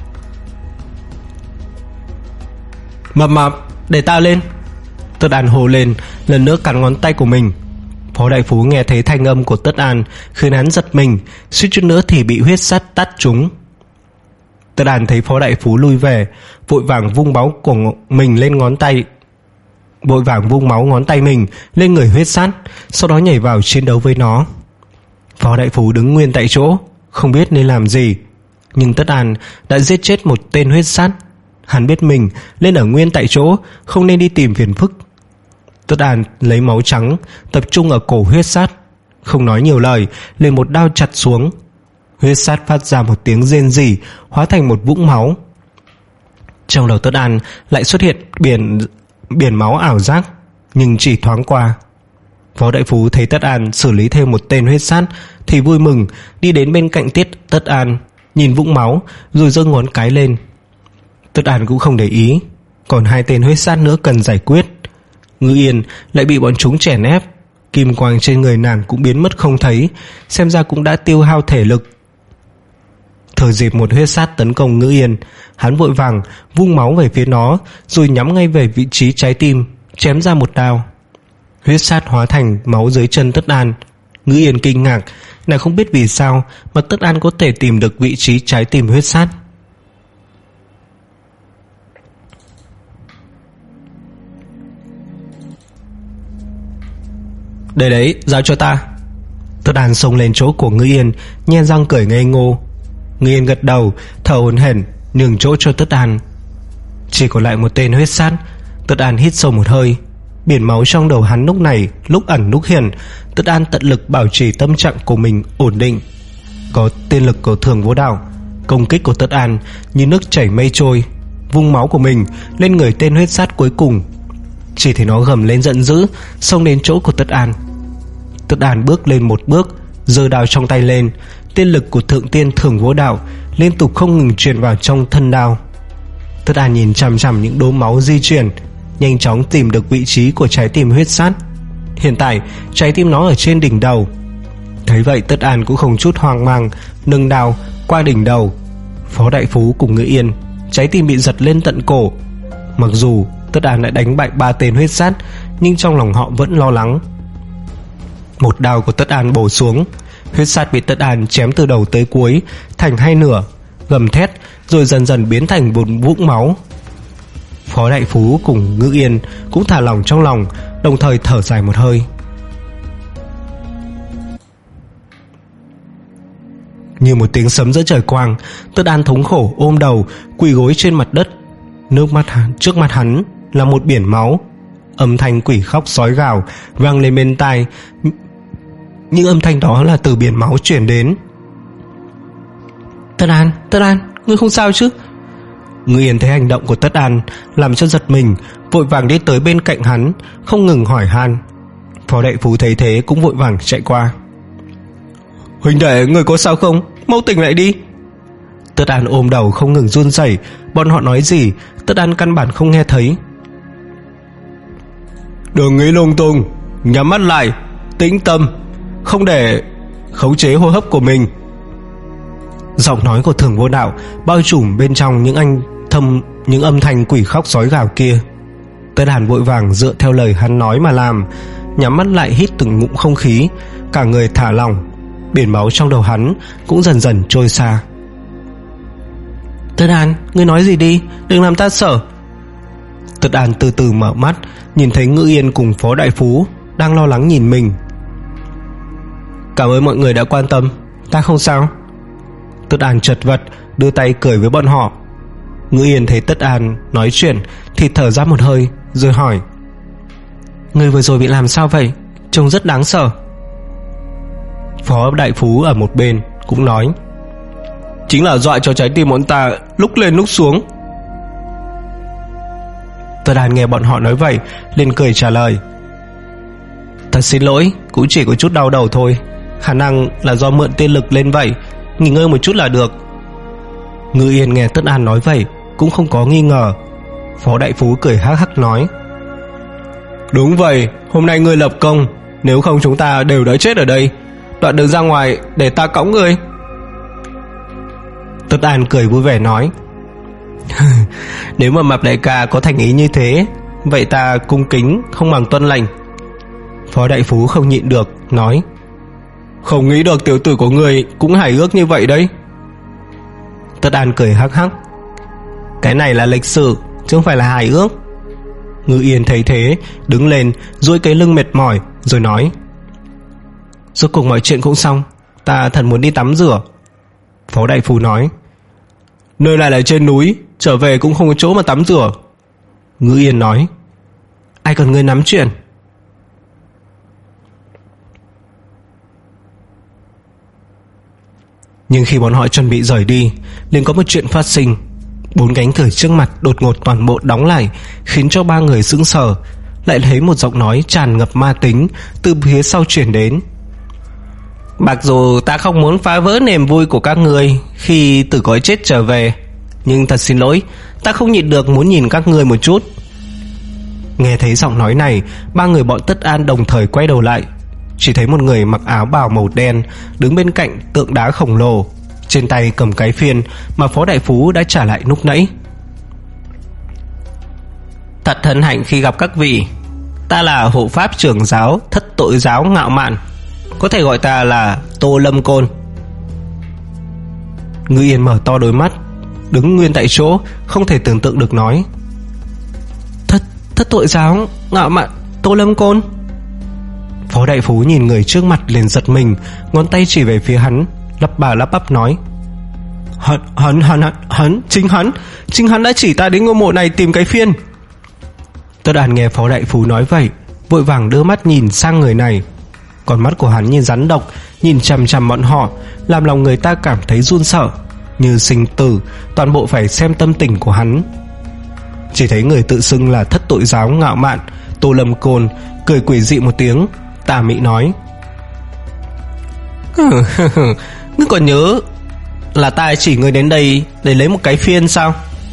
[SPEAKER 1] Mập mạp, để ta lên. Tất An hô lên, lần nữa cắn ngón tay của mình. Phó đại phú nghe thấy thanh âm của Tất An khiến hắn giật mình, suýt chút nữa thì bị huyết sát tát trúng. Tất An thấy Phó đại phú lui về, vội vàng vung máu của mình lên ngón tay, vội vàng vung máu ngón tay mình lên người huyết sát, sau đó nhảy vào chiến đấu với nó. Phó đại phú đứng nguyên tại chỗ, không biết nên làm gì. Nhưng Tất An đã giết chết một tên huyết sát. Hắn biết mình lên ở nguyên tại chỗ, không nên đi tìm phiền phức. Tất An lấy máu trắng tập trung ở cổ huyết sát, không nói nhiều lời, liền một đao chặt xuống. Huyết sát phát ra một tiếng rên rỉ, hóa thành một vũng máu. Trong đầu Tất An lại xuất hiện biển biển máu ảo giác, nhưng chỉ thoáng qua. Phó đại phú thấy Tất An xử lý thêm một tên huyết sát thì vui mừng, đi đến bên cạnh Tiết Tất An, nhìn vũng máu rồi giơ ngón cái lên. Tất An cũng không để ý, còn hai tên huyết sát nữa cần giải quyết. Ngư Yên lại bị bọn chúng chèn ép, kim quang trên người nàng cũng biến mất không thấy, xem ra cũng đã tiêu hao thể lực. Thời dịp một huyết sát tấn công Ngư Yên, hắn vội vàng vung máu về phía nó, rồi nhắm ngay về vị trí trái tim, chém ra một đao. Huyết sát hóa thành máu dưới chân Tất An. Ngư Yên kinh ngạc, nàng không biết vì sao mà Tất An có thể tìm được vị trí trái tim huyết sát. Để đấy, giao cho ta. Tất An xông lên chỗ của Ngư Yên, nhe răng cười ngây ngô. Ngư Yên gật đầu, thở hổn hển nhường chỗ cho Tất An. Chỉ còn lại một tên huyết sát. Tất An hít sâu một hơi. Biển máu trong đầu hắn lúc này lúc ẩn lúc hiện. Tất An tận lực bảo trì tâm trạng của mình ổn định. Có tiên lực của Thường Vô Đạo, công kích của Tất An như nước chảy mây trôi, vung máu của mình lên người tên huyết sát cuối cùng. Chỉ thấy nó gầm lên giận dữ, xông đến chỗ của Tất An. Tất An bước lên một bước, giơ đao trong tay lên. Tiên lực của thượng tiên Thường Vô Đạo liên tục không ngừng truyền vào trong thân đao. Tất An nhìn chằm chằm những đốm máu di chuyển, nhanh chóng tìm được vị trí của trái tim huyết sát. Hiện tại trái tim nó ở trên đỉnh đầu. Thấy vậy Tất An cũng không chút hoang mang, nâng đao qua đỉnh đầu. Phó đại phú cùng Ngự Yên
[SPEAKER 2] trái tim bị giật lên tận cổ. Mặc dù Tất An đã đánh bại ba tên huyết sát, nhưng trong lòng họ vẫn lo lắng. Một đao của Tất An bổ xuống, huyết sát bị Tất An chém từ đầu tới cuối thành hai nửa, gầm thét rồi dần dần biến thành một vũng máu. Phó Đại Phú cùng Ngữ Yên cũng thả lỏng trong lòng, đồng thời thở dài một hơi. Như một tiếng sấm giữa trời quang, Tất An thống khổ ôm đầu quỳ gối trên mặt đất. Nước mắt trước mặt hắn là một biển máu. Âm thanh quỷ khóc sói gào vang lên bên tai, những âm thanh đó là từ biển máu chuyển đến. Tất An, Tất An, ngươi không sao chứ? Ngữ Yên thấy hành động của Tất An làm cho giật mình, vội vàng đi tới bên cạnh hắn, không ngừng hỏi han. Phó Đại Phú thấy thế cũng vội vàng chạy qua. Huynh đệ, người có sao không? Mau tỉnh lại đi. Tất An ôm đầu không ngừng run rẩy, bọn họ nói gì Tất An căn bản không nghe thấy. Đừng nghĩ lung tung, nhắm mắt lại, tĩnh tâm, không để khống chế hô hấp của mình. Giọng nói của Thường Vô Đạo bao trùm bên trong những anh thâm những âm thanh quỷ khóc sói gào kia. Tất An vội vàng dựa theo lời hắn nói mà làm, nhắm mắt lại hít từng ngụm không khí, cả người thả lỏng. Biển máu trong đầu hắn cũng dần dần trôi xa. Tất An, ngươi nói gì đi, đừng làm ta sợ. Tất An từ từ mở mắt, nhìn thấy Ngữ Yên cùng Phó Đại Phú đang lo lắng nhìn mình. Cảm ơn mọi người đã quan tâm, ta không sao. Tất An chật vật đưa tay cười với bọn họ. Ngữ Yên thấy Tất An nói chuyện thì thở ra một hơi, rồi hỏi: Người vừa rồi bị làm sao vậy? Trông rất đáng sợ. Phó Đại Phú ở một bên cũng nói: Chính là dọa cho trái tim bọn ta lúc lên lúc xuống. Tất An nghe bọn họ nói vậy liền cười trả lời: Thật xin lỗi, cũng chỉ có chút đau đầu thôi, khả năng là do mượn tiên lực lên vậy, nghỉ ngơi một chút là được. Ngữ Yên nghe Tất An nói vậy cũng không có nghi ngờ. Phó Đại Phú cười hắc hắc nói: Đúng vậy, hôm nay ngươi lập công, nếu không chúng ta đều đã chết ở đây. Đoạn đường ra ngoài để ta cõng ngươi. Tất An cười vui vẻ nói: Nếu mà Mập đại ca có thành ý như thế, vậy ta cung kính không bằng tuân lệnh. Phó Đại Phú không nhịn được nói: Không nghĩ được tiểu tử của người cũng hài ước như vậy đấy. Tất An cười hắc hắc: Cái này là lịch sử chứ không phải là hài ước. Ngữ Yên thấy thế đứng lên duỗi cái lưng mệt mỏi rồi nói: Rốt cuộc mọi chuyện cũng xong, ta thật muốn đi tắm rửa. Phó Đại Phú nói: Nơi này là trên núi, trở về cũng không có chỗ mà tắm rửa. Ngữ Yên nói: Ai cần ngươi nắm chuyện. Nhưng khi bọn họ chuẩn bị rời đi, liền có một chuyện phát sinh. Bốn cánh cửa trước mặt đột ngột toàn bộ đóng lại, khiến cho ba người sững sờ. Lại thấy một giọng nói tràn ngập ma tính từ phía sau truyền đến: Mặc dù ta không muốn phá vỡ niềm vui của các người khi từ cõi chết trở về, nhưng thật xin lỗi, ta không nhịn được muốn nhìn các người một chút. Nghe thấy giọng nói này, ba người bọn Tất An đồng thời quay đầu lại. Chỉ thấy một người mặc áo bào màu đen đứng bên cạnh tượng đá khổng lồ, trên tay cầm cái phiên mà Phó Đại Phú đã trả lại lúc nãy. Thật hân hạnh khi gặp các vị. Ta là hộ pháp trưởng giáo Thất Tội Giáo Ngạo Mạn, có thể gọi ta là Tô Lâm Côn. Ngữ Yên mở to đôi mắt, đứng nguyên tại chỗ, không thể tưởng tượng được nói: Thất, thất tội giáo Ngạo Mạn Tô Lâm Côn. Phó Đại Phú nhìn người trước mặt liền giật mình, ngón tay chỉ về phía hắn, lắp bà lắp bắp nói: Hắn, hắn, hắn, hắn, hắn, chính hắn, chính hắn đã chỉ ta đến ngôi mộ này tìm cái phiên. Tất An nghe Phó Đại Phú nói vậy, vội vàng đưa mắt nhìn sang người này. Con mắt của hắn như rắn độc, nhìn chằm chằm bọn họ, làm lòng người ta cảm thấy run sợ, như sinh tử, toàn bộ phải xem tâm tình của hắn. Chỉ thấy người tự xưng là Thất Tội Giáo Ngạo Mạn Tô Lâm Côn cười quỷ dị một tiếng, tà mị nói: Ngươi còn nhớ là ta chỉ ngươi đến đây để lấy một cái phiên sao?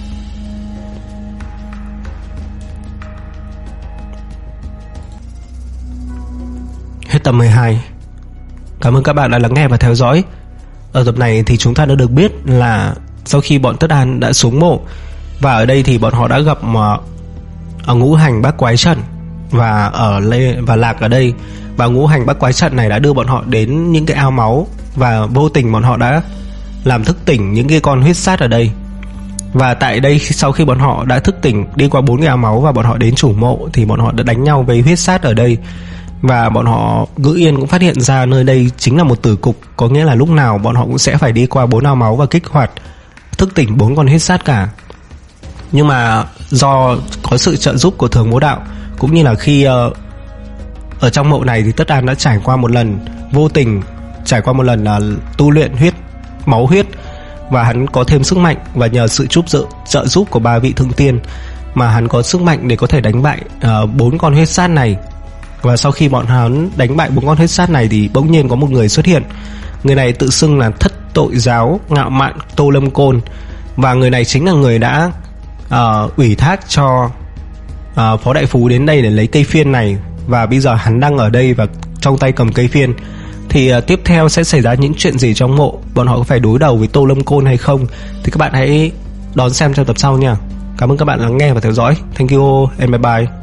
[SPEAKER 2] Hết tập mười hai. Cảm ơn các bạn đã lắng nghe và theo dõi. Ở tập này thì chúng ta đã được biết là sau khi bọn Tất An đã xuống mộ. Và ở đây thì bọn họ đã gặp ở ngũ hành bát quái trận và ở lê và lạc ở đây. Và ngũ hành bát quái trận này đã đưa bọn họ đến những cái ao máu, và vô tình bọn họ đã làm thức tỉnh những cái con huyết sát ở đây. Và tại đây sau khi bọn họ đã thức tỉnh đi qua bốn cái ao máu và bọn họ đến chủ mộ, thì bọn họ đã đánh nhau với huyết sát ở đây. Và bọn họ Ngữ Yên cũng phát hiện ra nơi đây chính là một tử cục, có nghĩa là lúc nào bọn họ cũng sẽ phải đi qua bốn ao máu và kích hoạt thức tỉnh bốn con huyết sát cả. Nhưng mà do có sự trợ giúp của Thường Mỗ Đạo, cũng như là khi uh, ở trong mộ này thì Tất An đã trải qua một lần vô tình trải qua một lần uh, tu luyện huyết máu huyết, và hắn có thêm sức mạnh, và nhờ sự giúp trợ, trợ giúp của ba vị thượng tiên mà hắn có sức mạnh để có thể đánh bại bốn uh, con huyết sát này. Và sau khi bọn hắn đánh bại bốn con huyết sát này thì bỗng nhiên có một người xuất hiện. Người này tự xưng là Thất Tội Giáo Ngạo Mạn Tô Lâm Côn, và người này chính là người đã uh, ủy thác cho uh, Phó Đại Phú đến đây để lấy cây phiên này. Và bây giờ hắn đang ở đây và trong tay cầm cây phiên. Thì uh, tiếp theo sẽ xảy ra những chuyện gì trong mộ, bọn họ có phải đối đầu với Tô Lâm Côn hay không, thì các bạn hãy đón xem trong tập sau nha. Cảm ơn các bạn lắng nghe và theo dõi. Thank you and bye bye.